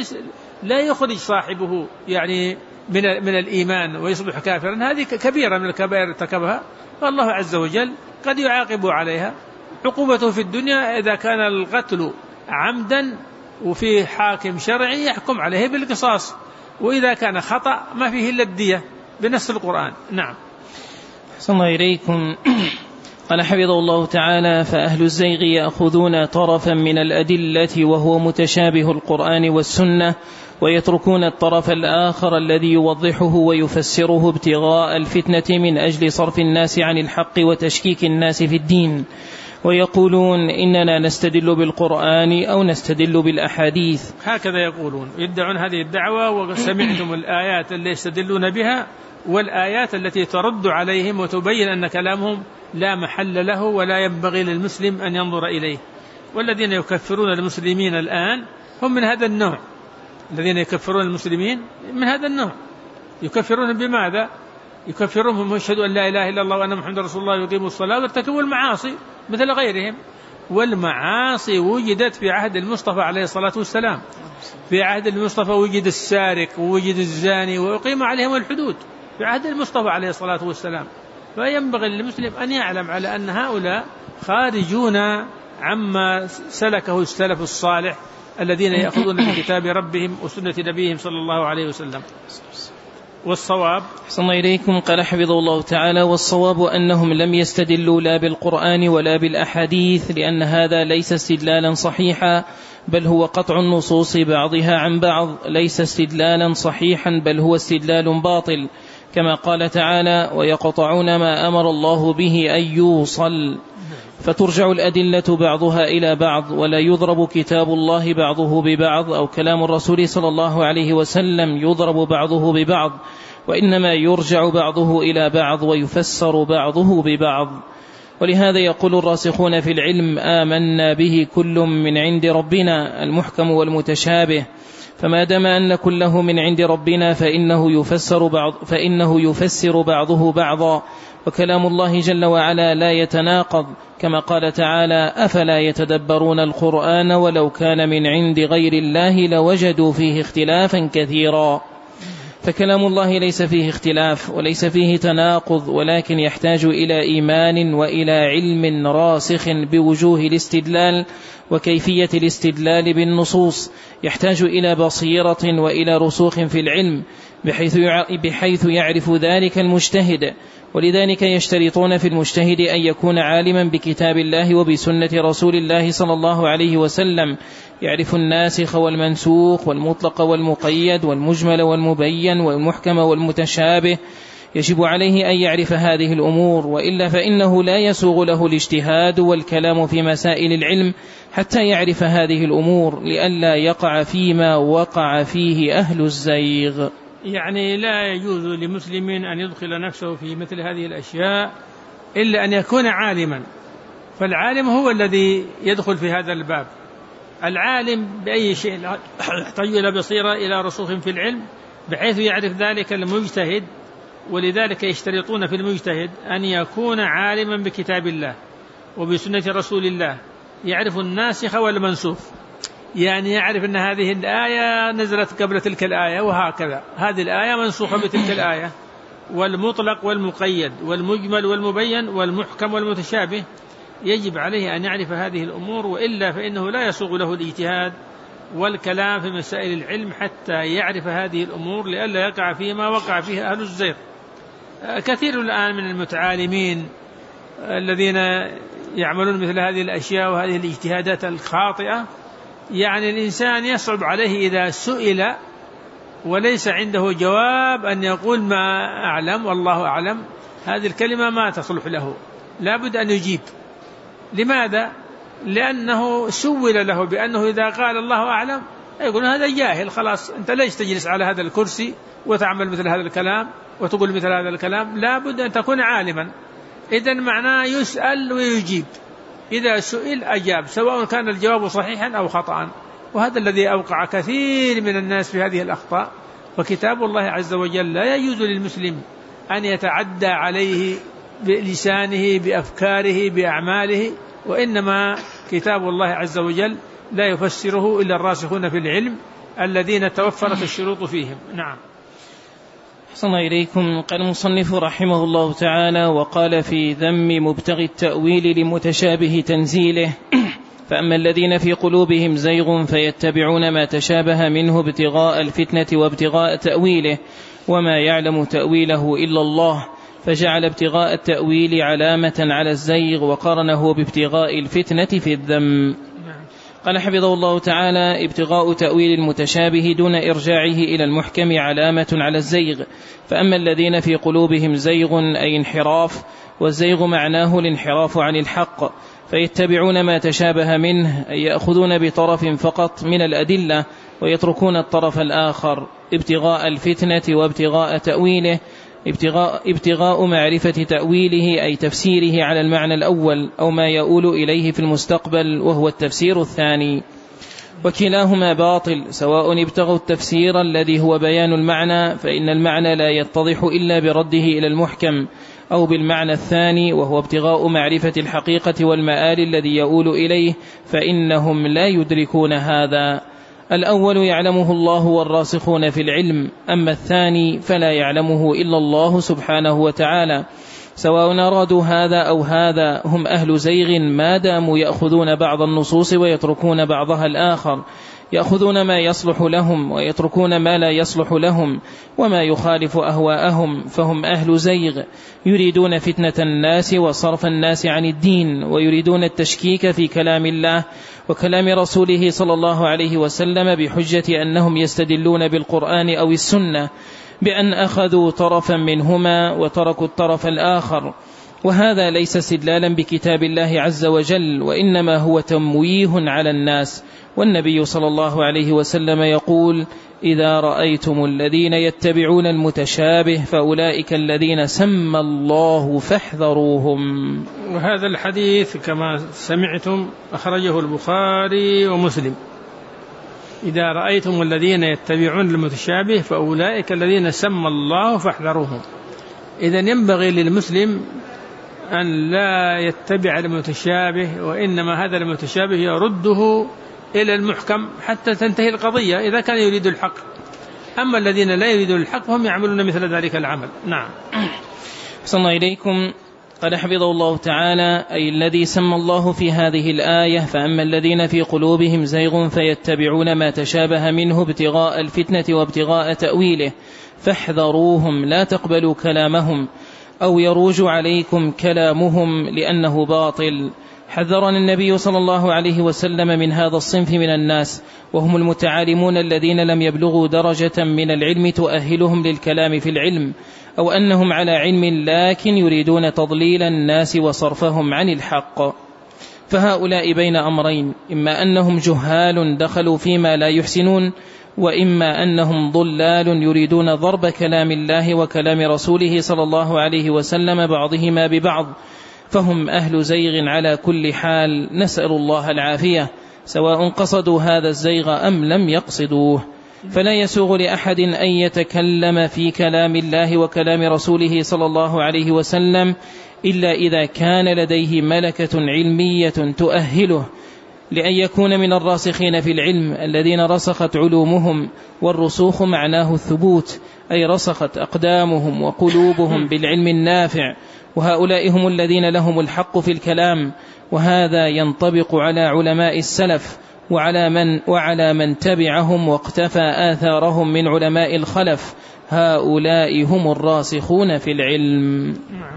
لا يخرج صاحبه يعني من الإيمان ويصبح كافرا، هذه كبيرة من الكبائر ارتكبها، فالله عز وجل قد يعاقب عليها. عقوبته في الدنيا إذا كان القتل عمدا وفي حاكم شرعي يحكم عليه بالقصاص، وإذا كان خطأ ما فيه إلا الدية بنص القرآن. نعم. أحسن الله إليكم. قال حفظه الله تعالى فأهل الزيغ يأخذون طرفا من الأدلة وهو متشابه القرآن والسنة، ويتركون الطرف الآخر الذي يوضحه ويفسره ابتغاء الفتنة من أجل صرف الناس عن الحق وتشكيك الناس في الدين، ويقولون إننا نستدل بالقرآن أو نستدل بالأحاديث. هكذا يقولون، يدعون هذه الدعوة. وسمعتم الآيات اللي يستدلون بها والآيات التي ترد عليهم وتبين أن كلامهم لا محل له ولا ينبغي للمسلم أن ينظر إليه. والذين يكفرون المسلمين الآن هم من هذا النوع، الذين يكفرون المسلمين من هذا النوع. يكفرون بماذا؟ يكفرونهم ويشهدوا أن لا إله إلا الله وأن محمد رسول الله ويقيموا الصلاة ويرتكبوا المعاصي مثل غيرهم. والمعاصي وجدت في عهد المصطفى عليه الصلاة والسلام، في عهد المصطفى وجد السارق ووجد الزاني ويقيم عليهم الحدود في عهد المصطفى عليه الصلاة والسلام. فينبغي للمسلم أن يعلم على أن هؤلاء خارجون عما سلكه السلف الصالح الذين يأخذون من كتاب ربهم وسنة نبيهم صلى الله عليه وسلم. والصواب أحسن الله إليكم. قال حفظه الله تعالى والصواب أنهم لم يستدلوا لا بالقرآن ولا بالأحاديث، لأن هذا ليس استدلالا صحيحا بل هو قطع النصوص بعضها عن بعض، ليس استدلالا صحيحا بل هو استدلال باطل، كما قال تعالى ويقطعون ما أمر الله به أن يوصل. فترجع الأدلة بعضها إلى بعض، ولا يضرب كتاب الله بعضه ببعض أو كلام الرسول صلى الله عليه وسلم يضرب بعضه ببعض، وإنما يرجع بعضه إلى بعض ويفسر بعضه ببعض. ولهذا يقول الراسخون في العلم آمنا به كل من عند ربنا، المحكم والمتشابه. فما دام أن كله من عند ربنا فإنه يفسر بعضه بعضا. وكلام الله جل وعلا لا يتناقض، كما قال تعالى أفلا يتدبرون القرآن ولو كان من عند غير الله لوجدوا فيه اختلافا كثيرا. فكلام الله ليس فيه اختلاف وليس فيه تناقض، ولكن يحتاج إلى إيمان وإلى علم راسخ بوجوه الاستدلال وكيفية الاستدلال بالنصوص، يحتاج إلى بصيرة وإلى رسوخ في العلم بحيث يعرف ذلك المجتهد. ولذلك يشترطون في المجتهد أن يكون عالما بكتاب الله وبسنة رسول الله صلى الله عليه وسلم، يعرف الناسخ والمنسوخ والمطلق والمقيد والمجمل والمبين والمحكم والمتشابه، يجب عليه أن يعرف هذه الأمور، وإلا فإنه لا يسوغ له الاجتهاد والكلام في مسائل العلم حتى يعرف هذه الأمور، لئلا يقع فيما وقع فيه أهل الزيغ. يعني لا يجوز لمسلم أن يدخل نفسه في مثل هذه الأشياء إلا أن يكون عالما، فالعالم هو الذي يدخل في هذا الباب. العالم بأي شيء يحتاج إلى بصيرة، إلى رسوخ في العلم بحيث يعرف ذلك المجتهد، ولذلك يشترطون في المجتهد أن يكون عالما بكتاب الله وبسنة رسول الله، يعرف الناسخ والمنسوخ، يعني يعرف أن هذه الآية نزلت قبل تلك الآية وهكذا، هذه الآية منسوخة بتلك الآية، والمطلق والمقيد والمجمل والمبين والمحكم والمتشابه، يجب عليه أن يعرف هذه الأمور، وإلا فإنه لا يسوغ له الاجتهاد والكلام في مسائل العلم حتى يعرف هذه الأمور، لئلا يقع فيما وقع فيه أهل الزيغ. كثير الآن من المتعالمين الذين يعملون مثل هذه الأشياء وهذه الاجتهادات الخاطئة، يعني الإنسان يصعب عليه إذا سئل وليس عنده جواب أن يقول ما أعلم والله أعلم، هذه الكلمة ما تصلح له، لا بد أن يجيب. لماذا؟ لأنه سول له بأنه إذا قال الله أعلم يقول هذا جاهل، خلاص أنت ليش تجلس على هذا الكرسي وتعمل مثل هذا الكلام وتقول مثل هذا الكلام؟ لا بد أن تكون عالما. إذن معناه يسأل ويجيب، إذا سئل أجاب سواء كان الجواب صحيحا أو خطأ، وهذا الذي أوقع كثير من الناس في هذه الأخطاء. وكتاب الله عز وجل لا يجوز للمسلم أن يتعدى عليه بلسانه بأفكاره بأعماله، وإنما كتاب الله عز وجل لا يفسره إلا الراسخون في العلم الذين توفرت الشروط فيهم. نعم. أحسن إليكم. قال المصنف رحمه الله تعالى: وقال في ذم مبتغي التأويل لمتشابه تنزيله: فأما الذين في قلوبهم زيغ فيتبعون ما تشابه منه ابتغاء الفتنة وابتغاء تأويله وما يعلم تأويله إلا الله، فجعل ابتغاء التأويل علامة على الزيغ وقرنه بابتغاء الفتنة في الذم. قال حفظه الله تعالى: ابتغاء تأويل المتشابه دون إرجاعه إلى المحكم علامة على الزيغ. فأما الذين في قلوبهم زيغ أي انحراف، والزيغ معناه الانحراف عن الحق، فيتبعون ما تشابه منه أي يأخذون بطرف فقط من الأدلة ويتركون الطرف الآخر، ابتغاء الفتنة وابتغاء تأويله. ابتغاء معرفة تأويله أي تفسيره على المعنى الأول أو ما يؤول إليه في المستقبل وهو التفسير الثاني، وكلاهما باطل، سواء ابتغوا التفسير الذي هو بيان المعنى فإن المعنى لا يتضح إلا برده إلى المحكم، أو بالمعنى الثاني وهو ابتغاء معرفة الحقيقة والمآل الذي يؤول إليه فإنهم لا يدركون هذا. الأول يعلمه الله والراسخون في العلم، أما الثاني فلا يعلمه إلا الله سبحانه وتعالى، سواء أرادوا هذا أو هذا هم أهل زيغ ما داموا يأخذون بعض النصوص ويتركون بعضها الآخر، يأخذون ما يصلح لهم ويتركون ما لا يصلح لهم وما يخالف أهواءهم، فهم أهل زيغ يريدون فتنة الناس وصرف الناس عن الدين، ويريدون التشكيك في كلام الله وكلام رسوله صلى الله عليه وسلم بحجة أنهم يستدلون بالقرآن أو السنة بأن أخذوا طرفا منهما وتركوا الطرف الآخر، وهذا ليس استدلالا بكتاب الله عز وجل، وإنما هو تمويه على الناس. والنبي صلى الله عليه وسلم يقول: إذا رأيتم الذين يتبعون المتشابه فأولئك الذين سمى الله فاحذروهم. وهذا الحديث كما سمعتم أخرجه البخاري ومسلم: إذا رأيتم الذين يتبعون المتشابه فأولئك الذين سمى الله فاحذروهم. إذن ينبغي للمسلم أن لا يتبع المتشابه، وإنما هذا المتشابه يرده إلى المحكم حتى تنتهي القضية إذا كان يريد الحق. أما الذين لا يريدون الحق فهم يعملون مثل ذلك العمل. نعم. صلى الله إليكم. قال حفظه الله تعالى: أي الذي سمى الله في هذه الآية: فأما الذين في قلوبهم زيغ فيتبعون ما تشابه منه ابتغاء الفتنة وابتغاء تأويله فاحذروهم، لا تقبلوا كلامهم أو يروج عليكم كلامهم لأنه باطل. حذرنا النبي صلى الله عليه وسلم من هذا الصنف من الناس، وهم المتعالمون الذين لم يبلغوا درجة من العلم تؤهلهم للكلام في العلم، أو أنهم على علم لكن يريدون تضليل الناس وصرفهم عن الحق. فهؤلاء بين أمرين: إما أنهم جهال دخلوا فيما لا يحسنون، وإما أنهم ضلال يريدون ضرب كلام الله وكلام رسوله صلى الله عليه وسلم بعضهما ببعض، فهم أهل زيغ على كل حال، نسأل الله العافية، سواء قصدوا هذا الزيغ أم لم يقصدوه. فلا يسوغ لأحد أن يتكلم في كلام الله وكلام رسوله صلى الله عليه وسلم إلا إذا كان لديه ملكة علمية تؤهله لأن يكون من الراسخين في العلم الذين رسخت علومهم، والرسوخ معناه الثبوت، أي رسخت أقدامهم وقلوبهم بالعلم النافع، وهؤلاء هم الذين لهم الحق في الكلام. وهذا ينطبق على علماء السلف وعلى من تبعهم واقتفى آثارهم من علماء الخلف، هؤلاء هم الراسخون في العلم.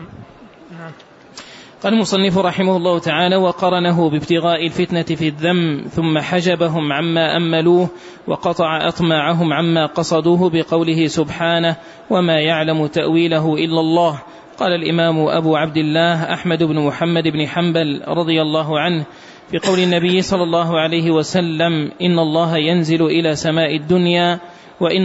قال المصنف رحمه الله تعالى: وقرنه بابتغاء الفتنة في الذم، ثم حجبهم عما أملوه وقطع أطماعهم عما قصدوه بقوله سبحانه: وما يعلم تأويله إلا الله. قال الإمام أبو عبد الله أحمد بن محمد بن حنبل رضي الله عنه في قول النبي صلى الله عليه وسلم: إن الله ينزل إلى سماء الدنيا، وإن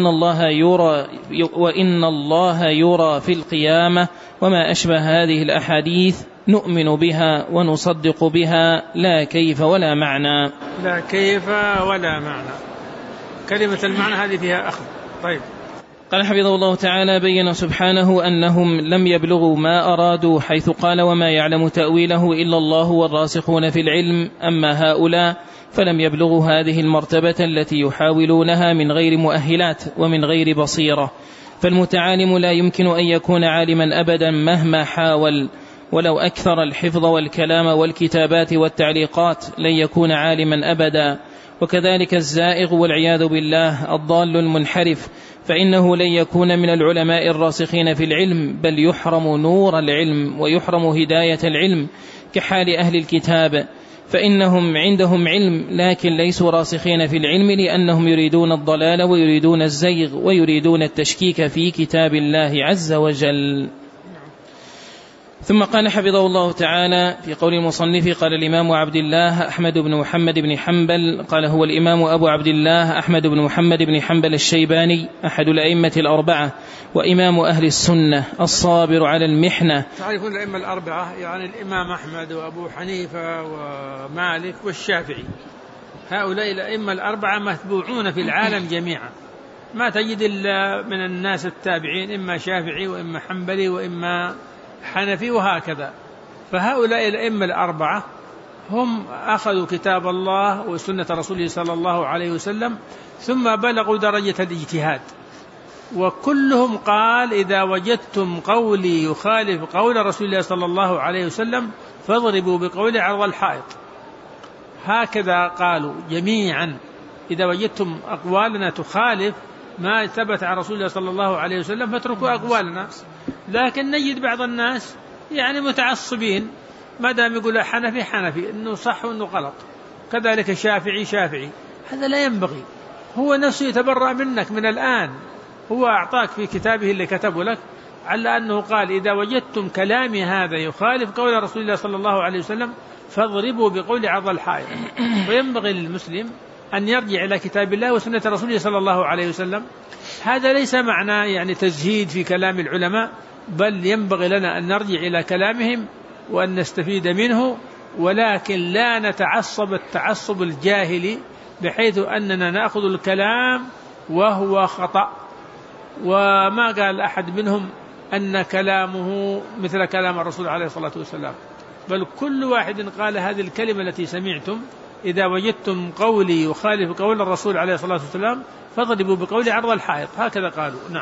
الله يرى في القيامة، وما أشبه هذه الأحاديث نؤمن بها ونصدق بها، لا كيف ولا معنى. لا كيف ولا معنى، كلمة المعنى هذه فيها أخذ. طيب. قال حفظه الله تعالى: بين سبحانه أنهم لم يبلغوا ما أرادوا، حيث قال: وما يعلم تأويله إلا الله والراسخون في العلم. أما هؤلاء فلم يبلغوا هذه المرتبة التي يحاولونها من غير مؤهلات ومن غير بصيرة. فالمتعالم لا يمكن أن يكون عالما أبدا مهما حاول، ولو أكثر الحفظ والكلام والكتابات والتعليقات لن يكون عالما أبدا. وكذلك الزائغ والعياذ بالله الضال المنحرف، فإنه لن يكون من العلماء الراسخين في العلم، بل يحرم نور العلم ويحرم هداية العلم، كحال أهل الكتاب، فإنهم عندهم علم لكن ليسوا راسخين في العلم، لأنهم يريدون الضلال ويريدون الزيغ ويريدون التشكيك في كتاب الله عز وجل. ثم قال حفظه الله تعالى في قول المصنف: قال الإمام عبد الله أحمد بن محمد بن حنبل، قال هو الإمام أبو عبد الله أحمد بن محمد بن حنبل الشيباني، أحد الأئمة الأربعة وإمام أهل السنة الصابر على المحنة. تعرفون الأئمة الأربعة يعني الإمام أحمد وأبو حنيفة ومالك والشافعي، هؤلاء الأئمة الأربعة متبوعون في العالم جميعا، ما تجد إلا من الناس التابعين إما شافعي وإما حنبلي وإما حنفي وهكذا. فهؤلاء الأئمة الأربعة هم أخذوا كتاب الله وسنة رسوله صلى الله عليه وسلم، ثم بلغوا درجة الاجتهاد، وكلهم قال: إذا وجدتم قولي يخالف قول رسول الله صلى الله عليه وسلم فاضربوا بقولي عرض الحائط. هكذا قالوا جميعا: إذا وجدتم أقوالنا تخالف ما ثبت عن رسول الله صلى الله عليه وسلم فاتركوا أقوالنا. لكن نجد بعض الناس يعني متعصبين، ما دام يقول حنفي حنفي، إنه صح وإنه غلط، كذلك شافعي شافعي. هذا لا ينبغي، هو نفسه يتبرأ منك من الآن. هو أعطاك في كتابه اللي كتبه لك على أنه قال: إذا وجدتم كلامي هذا يخالف قول رسول الله صلى الله عليه وسلم فاضربوا بقول عرض الحائط. وينبغي للمسلم أن يرجع إلى كتاب الله وسنة رسوله صلى الله عليه وسلم. هذا ليس معناه يعني تزهيد في كلام العلماء، بل ينبغي لنا أن نرجع إلى كلامهم وأن نستفيد منه، ولكن لا نتعصب التعصب الجاهلي بحيث أننا نأخذ الكلام وهو خطأ. وما قال أحد منهم أن كلامه مثل كلام الرسول عليه الصلاة والسلام، بل كل واحد قال هذه الكلمة التي سمعتم: إذا وجدتم قولي يخالف قول الرسول عليه الصلاة والسلام فاضربوا بقولي عرض الحائط. هكذا قالوا. نعم.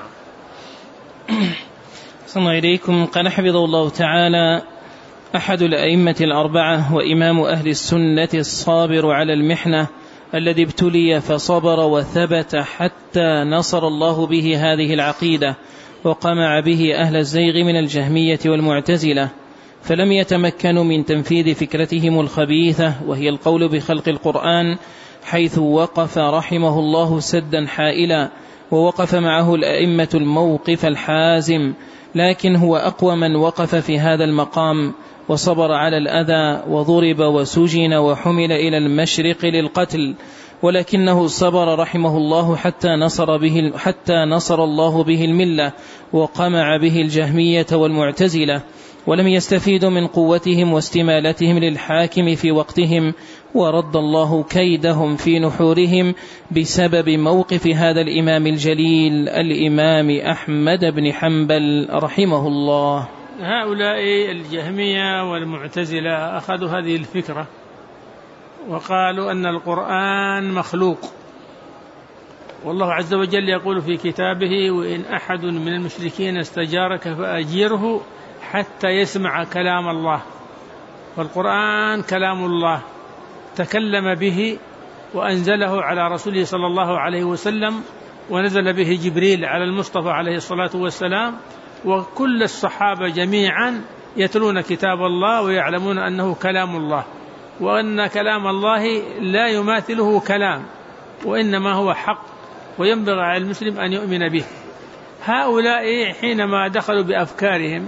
صلى إليكم. قال حفظه الله تعالى: أحد الأئمة الأربعة وإمام أهل السنة الصابر على المحنة، الذي ابتلي فصبر وثبت حتى نصر الله به هذه العقيدة، وقمع به أهل الزيغ من الجهمية والمعتزلة. فلم يتمكنوا من تنفيذ فكرتهم الخبيثة، وهي القول بخلق القرآن، حيث وقف رحمه الله سدا حائلا، ووقف معه الأئمة الموقف الحازم، لكن هو أقوى من وقف في هذا المقام، وصبر على الأذى، وضرب وسجن وحمل إلى المشرق للقتل، ولكنه صبر رحمه الله حتى نصر الله به الملة، وقمع به الجهمية والمعتزلة، ولم يستفيدوا من قوتهم واستمالتهم للحاكم في وقتهم، ورد الله كيدهم في نحورهم بسبب موقف هذا الإمام الجليل الإمام أحمد بن حنبل رحمه الله. هؤلاء الجهمية والمعتزلة أخذوا هذه الفكرة وقالوا أن القرآن مخلوق، والله عز وجل يقول في كتابه: وإن أحد من المشركين استجارك فأجيره حتى يسمع كلام الله. فالقرآن كلام الله تكلم به وأنزله على رسوله صلى الله عليه وسلم، ونزل به جبريل على المصطفى عليه الصلاة والسلام، وكل الصحابة جميعا يتلون كتاب الله ويعلمون أنه كلام الله، وأن كلام الله لا يماثله كلام، وإنما هو حق، وينبغي على المسلم أن يؤمن به. هؤلاء حينما دخلوا بأفكارهم،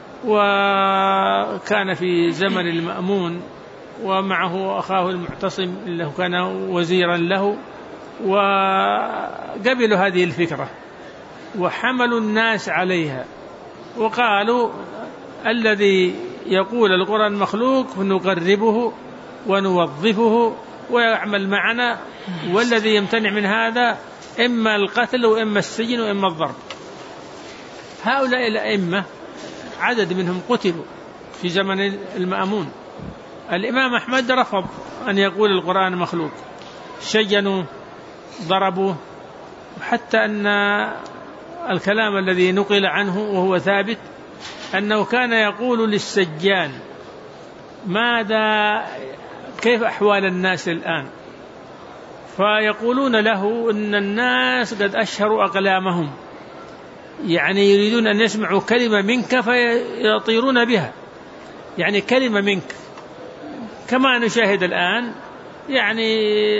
وكان في زمن المأمون ومعه أخاه المعتصم اللي كان وزيرا له، وقبلوا هذه الفكرة وحملوا الناس عليها، وقالوا: الذي يقول القرآن مخلوق نقربه ونوظفه ويعمل معنا، والذي يمتنع من هذا إما القتل وإما السجن وإما الضرب. هؤلاء الأئمة عدد منهم قتلوا في زمن المأمون. الإمام أحمد رفض أن يقول القرآن مخلوق، شجنوا، ضربوا، حتى أن الكلام الذي نقل عنه وهو ثابت أنه كان يقول للسجان: كيف أحوال الناس الآن؟ فيقولون له إن الناس قد أشهروا أقلامهم، يعني يريدون أن يسمعوا كلمة منك فيطيرون بها، يعني كلمة منك، كما نشاهد الآن، يعني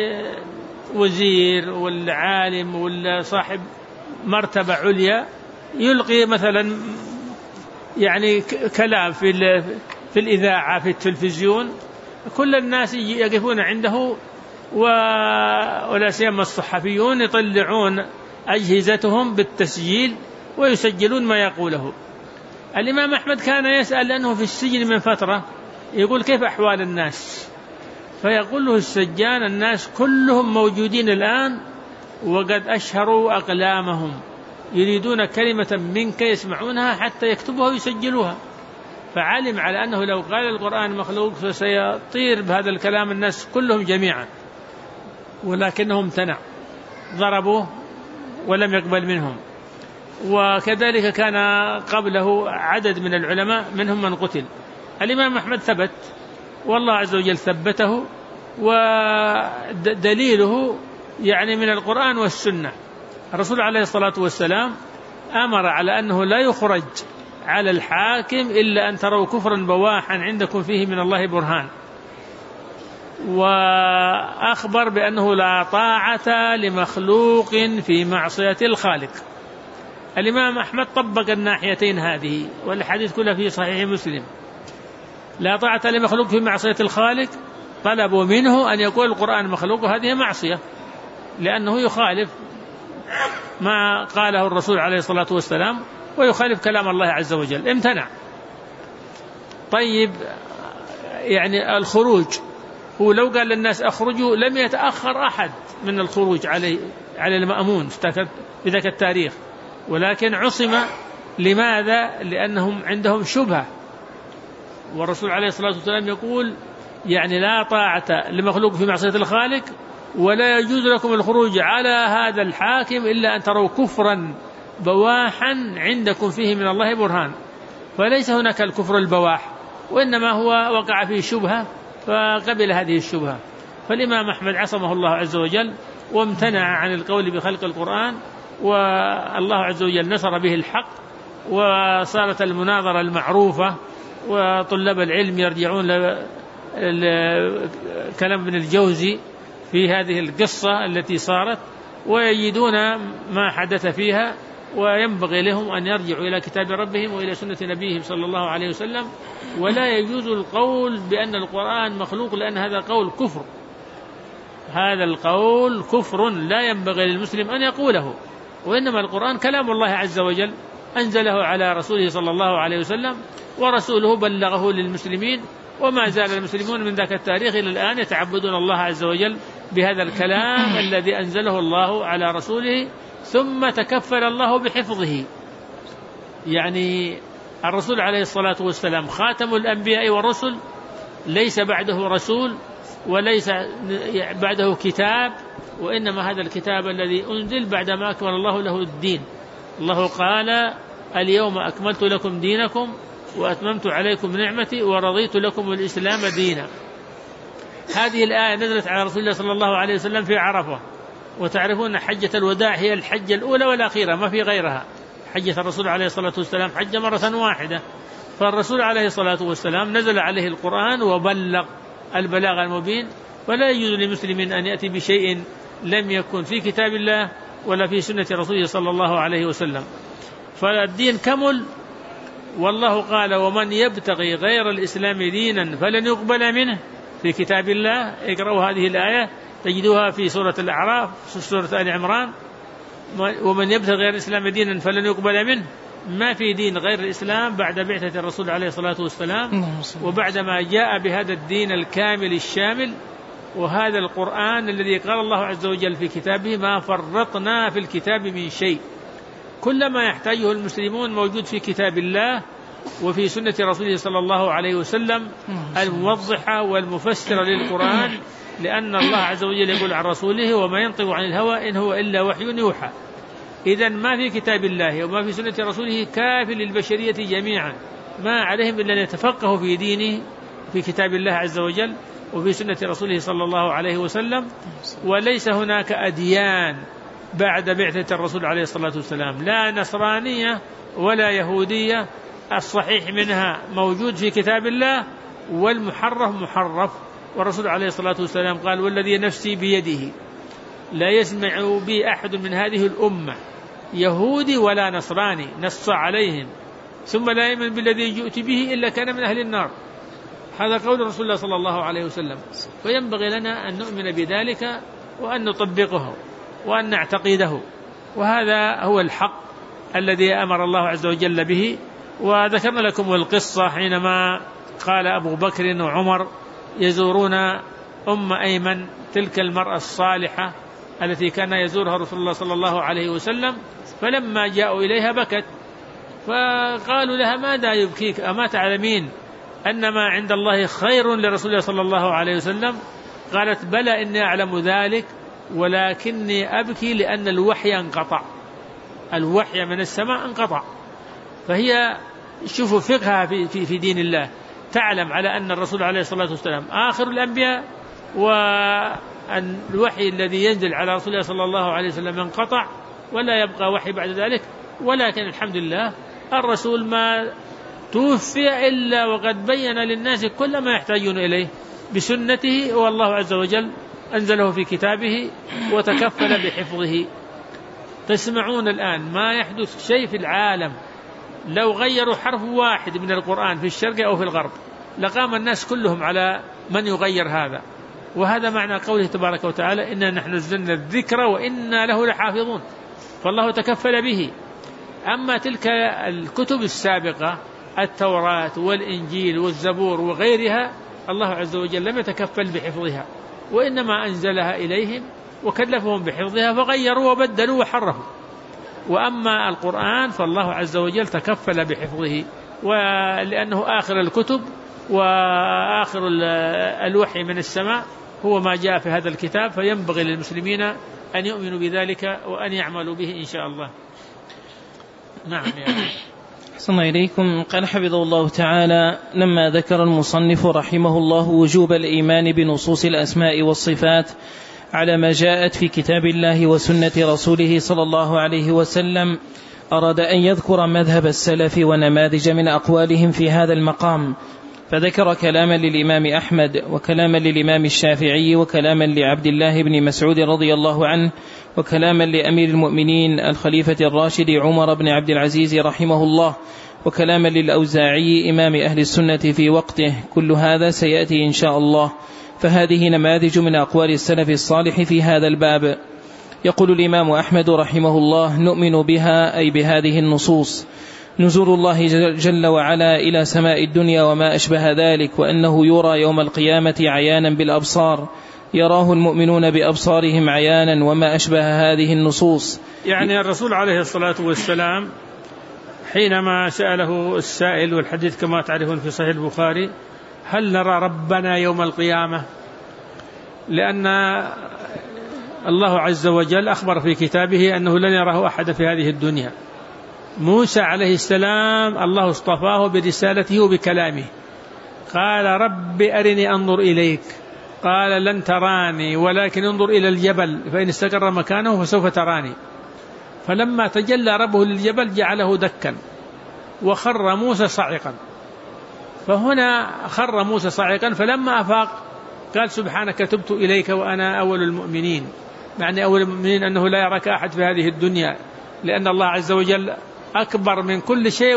وزير ولا عالم ولا صاحب مرتبة عليا يلقي مثلا يعني كلام في الإذاعة في التلفزيون، كل الناس يقفون عنده، ولا سيما الصحفيون يطلعون أجهزتهم بالتسجيل ويسجلون ما يقوله. الإمام أحمد كان يسأل أنه في السجن من فترة، يقول: كيف أحوال الناس؟ فيقول له السجان: الناس كلهم موجودين الآن وقد أشهروا أقلامهم، يريدون كلمة منك يسمعونها حتى يكتبوها ويسجلوها. فعلم على أنه لو قال القرآن مخلوق فسيطير بهذا الكلام الناس كلهم جميعا، ولكنه امتنع، ضربوه ولم يقبل منهم. وكذلك كان قبله عدد من العلماء منهم من قتل. الإمام أحمد ثبت، والله عز وجل ثبته، ودليله يعني من القرآن والسنة. الرسول عليه الصلاة والسلام أمر على أنه لا يخرج على الحاكم إلا أن تروا كفرا بواحا عندكم فيه من الله برهان، وأخبر بأنه لا طاعة لمخلوق في معصية الخالق. الإمام أحمد طبق الناحيتين هذه، والحديث كله في صحيح مسلم: لا طاعة لمخلوق في معصية الخالق. طلبوا منه أن يقول القرآن مخلوق، وهذه معصية لأنه يخالف ما قاله الرسول عليه الصلاة والسلام ويخالف كلام الله عز وجل، امتنع. طيب، يعني الخروج، هو لو قال للناس أخرجوا لم يتأخر أحد من الخروج على المأمون في ذاك التاريخ، ولكن عصم. لماذا؟ لأنهم عندهم شبهة، والرسول عليه الصلاة والسلام يقول: يعني لا طاعة لمخلوق في معصية الخالق، ولا يجوز لكم الخروج على هذا الحاكم إلا أن تروا كفرا بواحا عندكم فيه من الله برهان. فليس هناك الكفر البواح، وإنما هو وقع فيه شبهة فقبل هذه الشبهة. فالإمام أحمد عصمه الله عز وجل وامتنع عن القول بخلق القرآن، والله عز وجل نصر به الحق، وصارت المناظرة المعروفة وطلاب العلم يرجعون كلام ابن الجوزي في هذه القصة التي صارت ويجدون ما حدث فيها، وينبغي لهم أن يرجعوا إلى كتاب ربهم وإلى سنة نبيهم صلى الله عليه وسلم. ولا يجوز القول بأن القرآن مخلوق، لأن هذا قول كفر، هذا القول كفر لا ينبغي للمسلم أن يقوله. وإنما القرآن كلام الله عز وجل أنزله على رسوله صلى الله عليه وسلم، ورسوله بلغه للمسلمين، وما زال المسلمون من ذاك التاريخ إلى الآن يتعبدون الله عز وجل بهذا الكلام الذي أنزله الله على رسوله، ثم تكفل الله بحفظه. يعني الرسول عليه الصلاة والسلام خاتم الأنبياء والرسل، ليس بعده رسول وليس بعده كتاب، وإنما هذا الكتاب الذي أنزل بعدما أكمل الله له الدين. الله قال: اليوم أكملت لكم دينكم وأتممت عليكم نعمتي ورضيت لكم الإسلام دينا. هذه الآية نزلت على رسول الله صلى الله عليه وسلم في عرفة، وتعرفون حجة الوداع هي الحجة الأولى والأخيرة، ما في غيرها. حجة الرسول عليه الصلاة والسلام حج مرة واحدة، فالرسول عليه الصلاة والسلام نزل عليه القرآن وبلغ البلاغ المبين، ولا يجوز لمسلم أن يأتي بشيء لم يكن في كتاب الله ولا في سنة رسوله صلى الله عليه وسلم. فالدين كمل، والله قال: ومن يبتغي غير الإسلام دينا فلن يقبل منه، في كتاب الله. اقرأوا هذه الآية تجدوها في سورة الأعراف، سورة آل عمران: ومن يبتغي غير الإسلام دينا فلن يقبل منه. ما في دين غير الإسلام بعد بعثة الرسول عليه الصلاة والسلام، وبعدما جاء بهذا الدين الكامل الشامل وهذا القرآن الذي قال الله عز وجل في كتابه: ما فرطنا في الكتاب من شيء. كل ما يحتاجه المسلمون موجود في كتاب الله وفي سنة رسوله صلى الله عليه وسلم الموضحة والمفسرة للقرآن، لأن الله عز وجل يقول عن رسوله: وما ينطق عن الهوى إن هو إلا وحي يوحى. إذن ما في كتاب الله وما في سنة رسوله كاف للبشرية جميعا، ما عليهم إلا أن يتفقهوا في دينه في كتاب الله عز وجل وفي سنة رسوله صلى الله عليه وسلم. وليس هناك أديان بعد بعثة الرسول عليه الصلاة والسلام، لا نصرانية ولا يهودية، الصحيح منها موجود في كتاب الله والمحرف محرف. والرسول عليه الصلاة والسلام قال: والذي نفسي بيده لا يسمع بي أحد من هذه الأمة يهودي ولا نصراني نص عليهم ثم لا يؤمن بالذي جئت به إلا كان من أهل النار. هذا قول رسول الله صلى الله عليه وسلم، وينبغي لنا أن نؤمن بذلك وأن نطبقه وأن نعتقده، وهذا هو الحق الذي أمر الله عز وجل به. وذكرنا لكم القصة حينما قال أبو بكر وعمر يزورون أم أيمن، تلك المرأة الصالحة التي كان يزورها رسول الله صلى الله عليه وسلم، فلما جاءوا إليها بكت، فقالوا لها: ماذا يبكيك؟ أما تعلمين أن ما عند الله خير لرسول الله صلى الله عليه وسلم؟ قالت: بلى إني أعلم ذلك، ولكني أبكي لأن الوحي انقطع، الوحي من السماء انقطع. فهي شوفوا فقهها في دين الله، تعلم على أن الرسول عليه الصلاة والسلام آخر الأنبياء، والوحي الذي ينزل على رسول الله صلى الله عليه وسلم انقطع ولا يبقى وحي بعد ذلك. ولكن الحمد لله الرسول ما توفي إلا وقد بين للناس كل ما يحتاجون إليه بسنته، والله عز وجل أنزله في كتابه وتكفل بحفظه. تسمعون الآن ما يحدث شيء في العالم، لو غيروا حرف واحد من القرآن في الشرق أو في الغرب لقام الناس كلهم على من يغير هذا. وهذا معنى قوله تبارك وتعالى: إنا نحن نزلنا الذكر وإنا له لحافظون. فالله تكفل به. أما تلك الكتب السابقة التوراة والإنجيل والزبور وغيرها الله عز وجل لم يتكفل بحفظها، وإنما أنزلها إليهم وكلفهم بحفظها فغيروا وبدلوا وحرفوا. وأما القرآن فالله عز وجل تكفل بحفظه، ولأنه آخر الكتب وآخر الوحي من السماء هو ما جاء في هذا الكتاب، فينبغي للمسلمين أن يؤمنوا بذلك وأن يعملوا به إن شاء الله. نعم يا أخي. أحسن إليكم. قال حفظه الله تعالى: لما ذكر المصنف رحمه الله وجوب الإيمان بنصوص الأسماء والصفات على ما جاءت في كتاب الله وسنة رسوله صلى الله عليه وسلم، أراد أن يذكر مذهب السلف ونماذج من أقوالهم في هذا المقام، فذكر كلاما للإمام أحمد وكلاما للإمام الشافعي وكلاما لعبد الله بن مسعود رضي الله عنه وكلاما لأمير المؤمنين الخليفة الراشد عمر بن عبد العزيز رحمه الله وكلاما للأوزاعي إمام أهل السنة في وقته. كل هذا سيأتي إن شاء الله، فهذه نماذج من أقوال السلف الصالح في هذا الباب. يقول الإمام أحمد رحمه الله: نؤمن بها أي بهذه النصوص، نزول الله جل وعلا إلى سماء الدنيا وما أشبه ذلك، وأنه يرى يوم القيامة عيانا بالأبصار، يراه المؤمنون بأبصارهم عيانا وما أشبه هذه النصوص. يعني الرسول عليه الصلاة والسلام حينما سأله السائل، والحديث كما تعرفون في صحيح البخاري: هل نرى ربنا يوم القيامة؟ لأن الله عز وجل أخبر في كتابه أنه لن يراه أحد في هذه الدنيا. موسى عليه السلام الله اصطفاه برسالته وبكلامه، قال: رب أرني أنظر إليك، قال: لن تراني ولكن انظر إلى الجبل فإن استقر مكانه فسوف تراني. فلما تجلى ربه للجبل جعله دكا وخر موسى صاعقا. فهنا خر موسى صاعقا، فلما أفاق قال: سبحانك تبت إليك وأنا أول المؤمنين. معنى أول المؤمنين أنه لا يراك أحد في هذه الدنيا، لأن الله عز وجل أكبر من كل شيء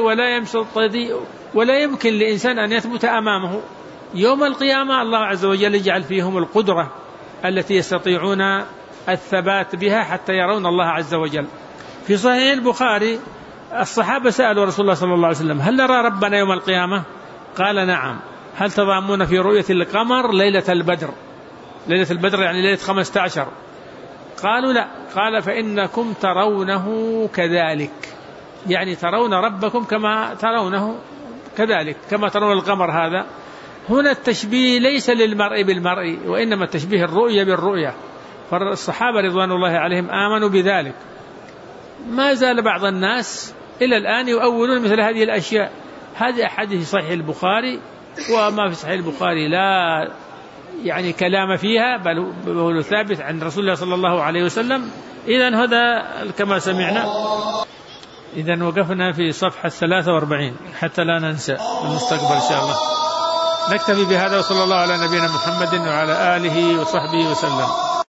ولا يمكن لإنسان أن يثبت أمامه. يوم القيامة الله عز وجل يجعل فيهم القدرة التي يستطيعون الثبات بها حتى يرون الله عز وجل. في صحيح البخاري الصحابة سألوا رسول الله صلى الله عليه وسلم: هل نرى ربنا يوم القيامة؟ قال: نعم. هل تضامون في رؤية القمر ليلة البدر؟ ليلة البدر يعني ليلة 15. قالوا: لا. قال: فإنكم ترونه كذلك، يعني ترون ربكم كما ترونه كذلك، كما ترون القمر هذا. هنا التشبيه ليس للمرء بالمرء، وإنما التشبيه الرؤية بالرؤية. فالصحابة رضوان الله عليهم آمنوا بذلك. ما زال بعض الناس إلى الآن يؤولون مثل هذه الأشياء. هذه أحاديث صحيح البخاري، وما في صحيح البخاري لا يعني كلام فيها، بل هو ثابت عن رسول الله صلى الله عليه وسلم. إذن هذا كما سمعنا. إذن وقفنا في صفحة 43 حتى لا ننسى المستقبل إن شاء الله. نكتفي بهذا، وصلى الله على نبينا محمد وعلى آله وصحبه وسلم.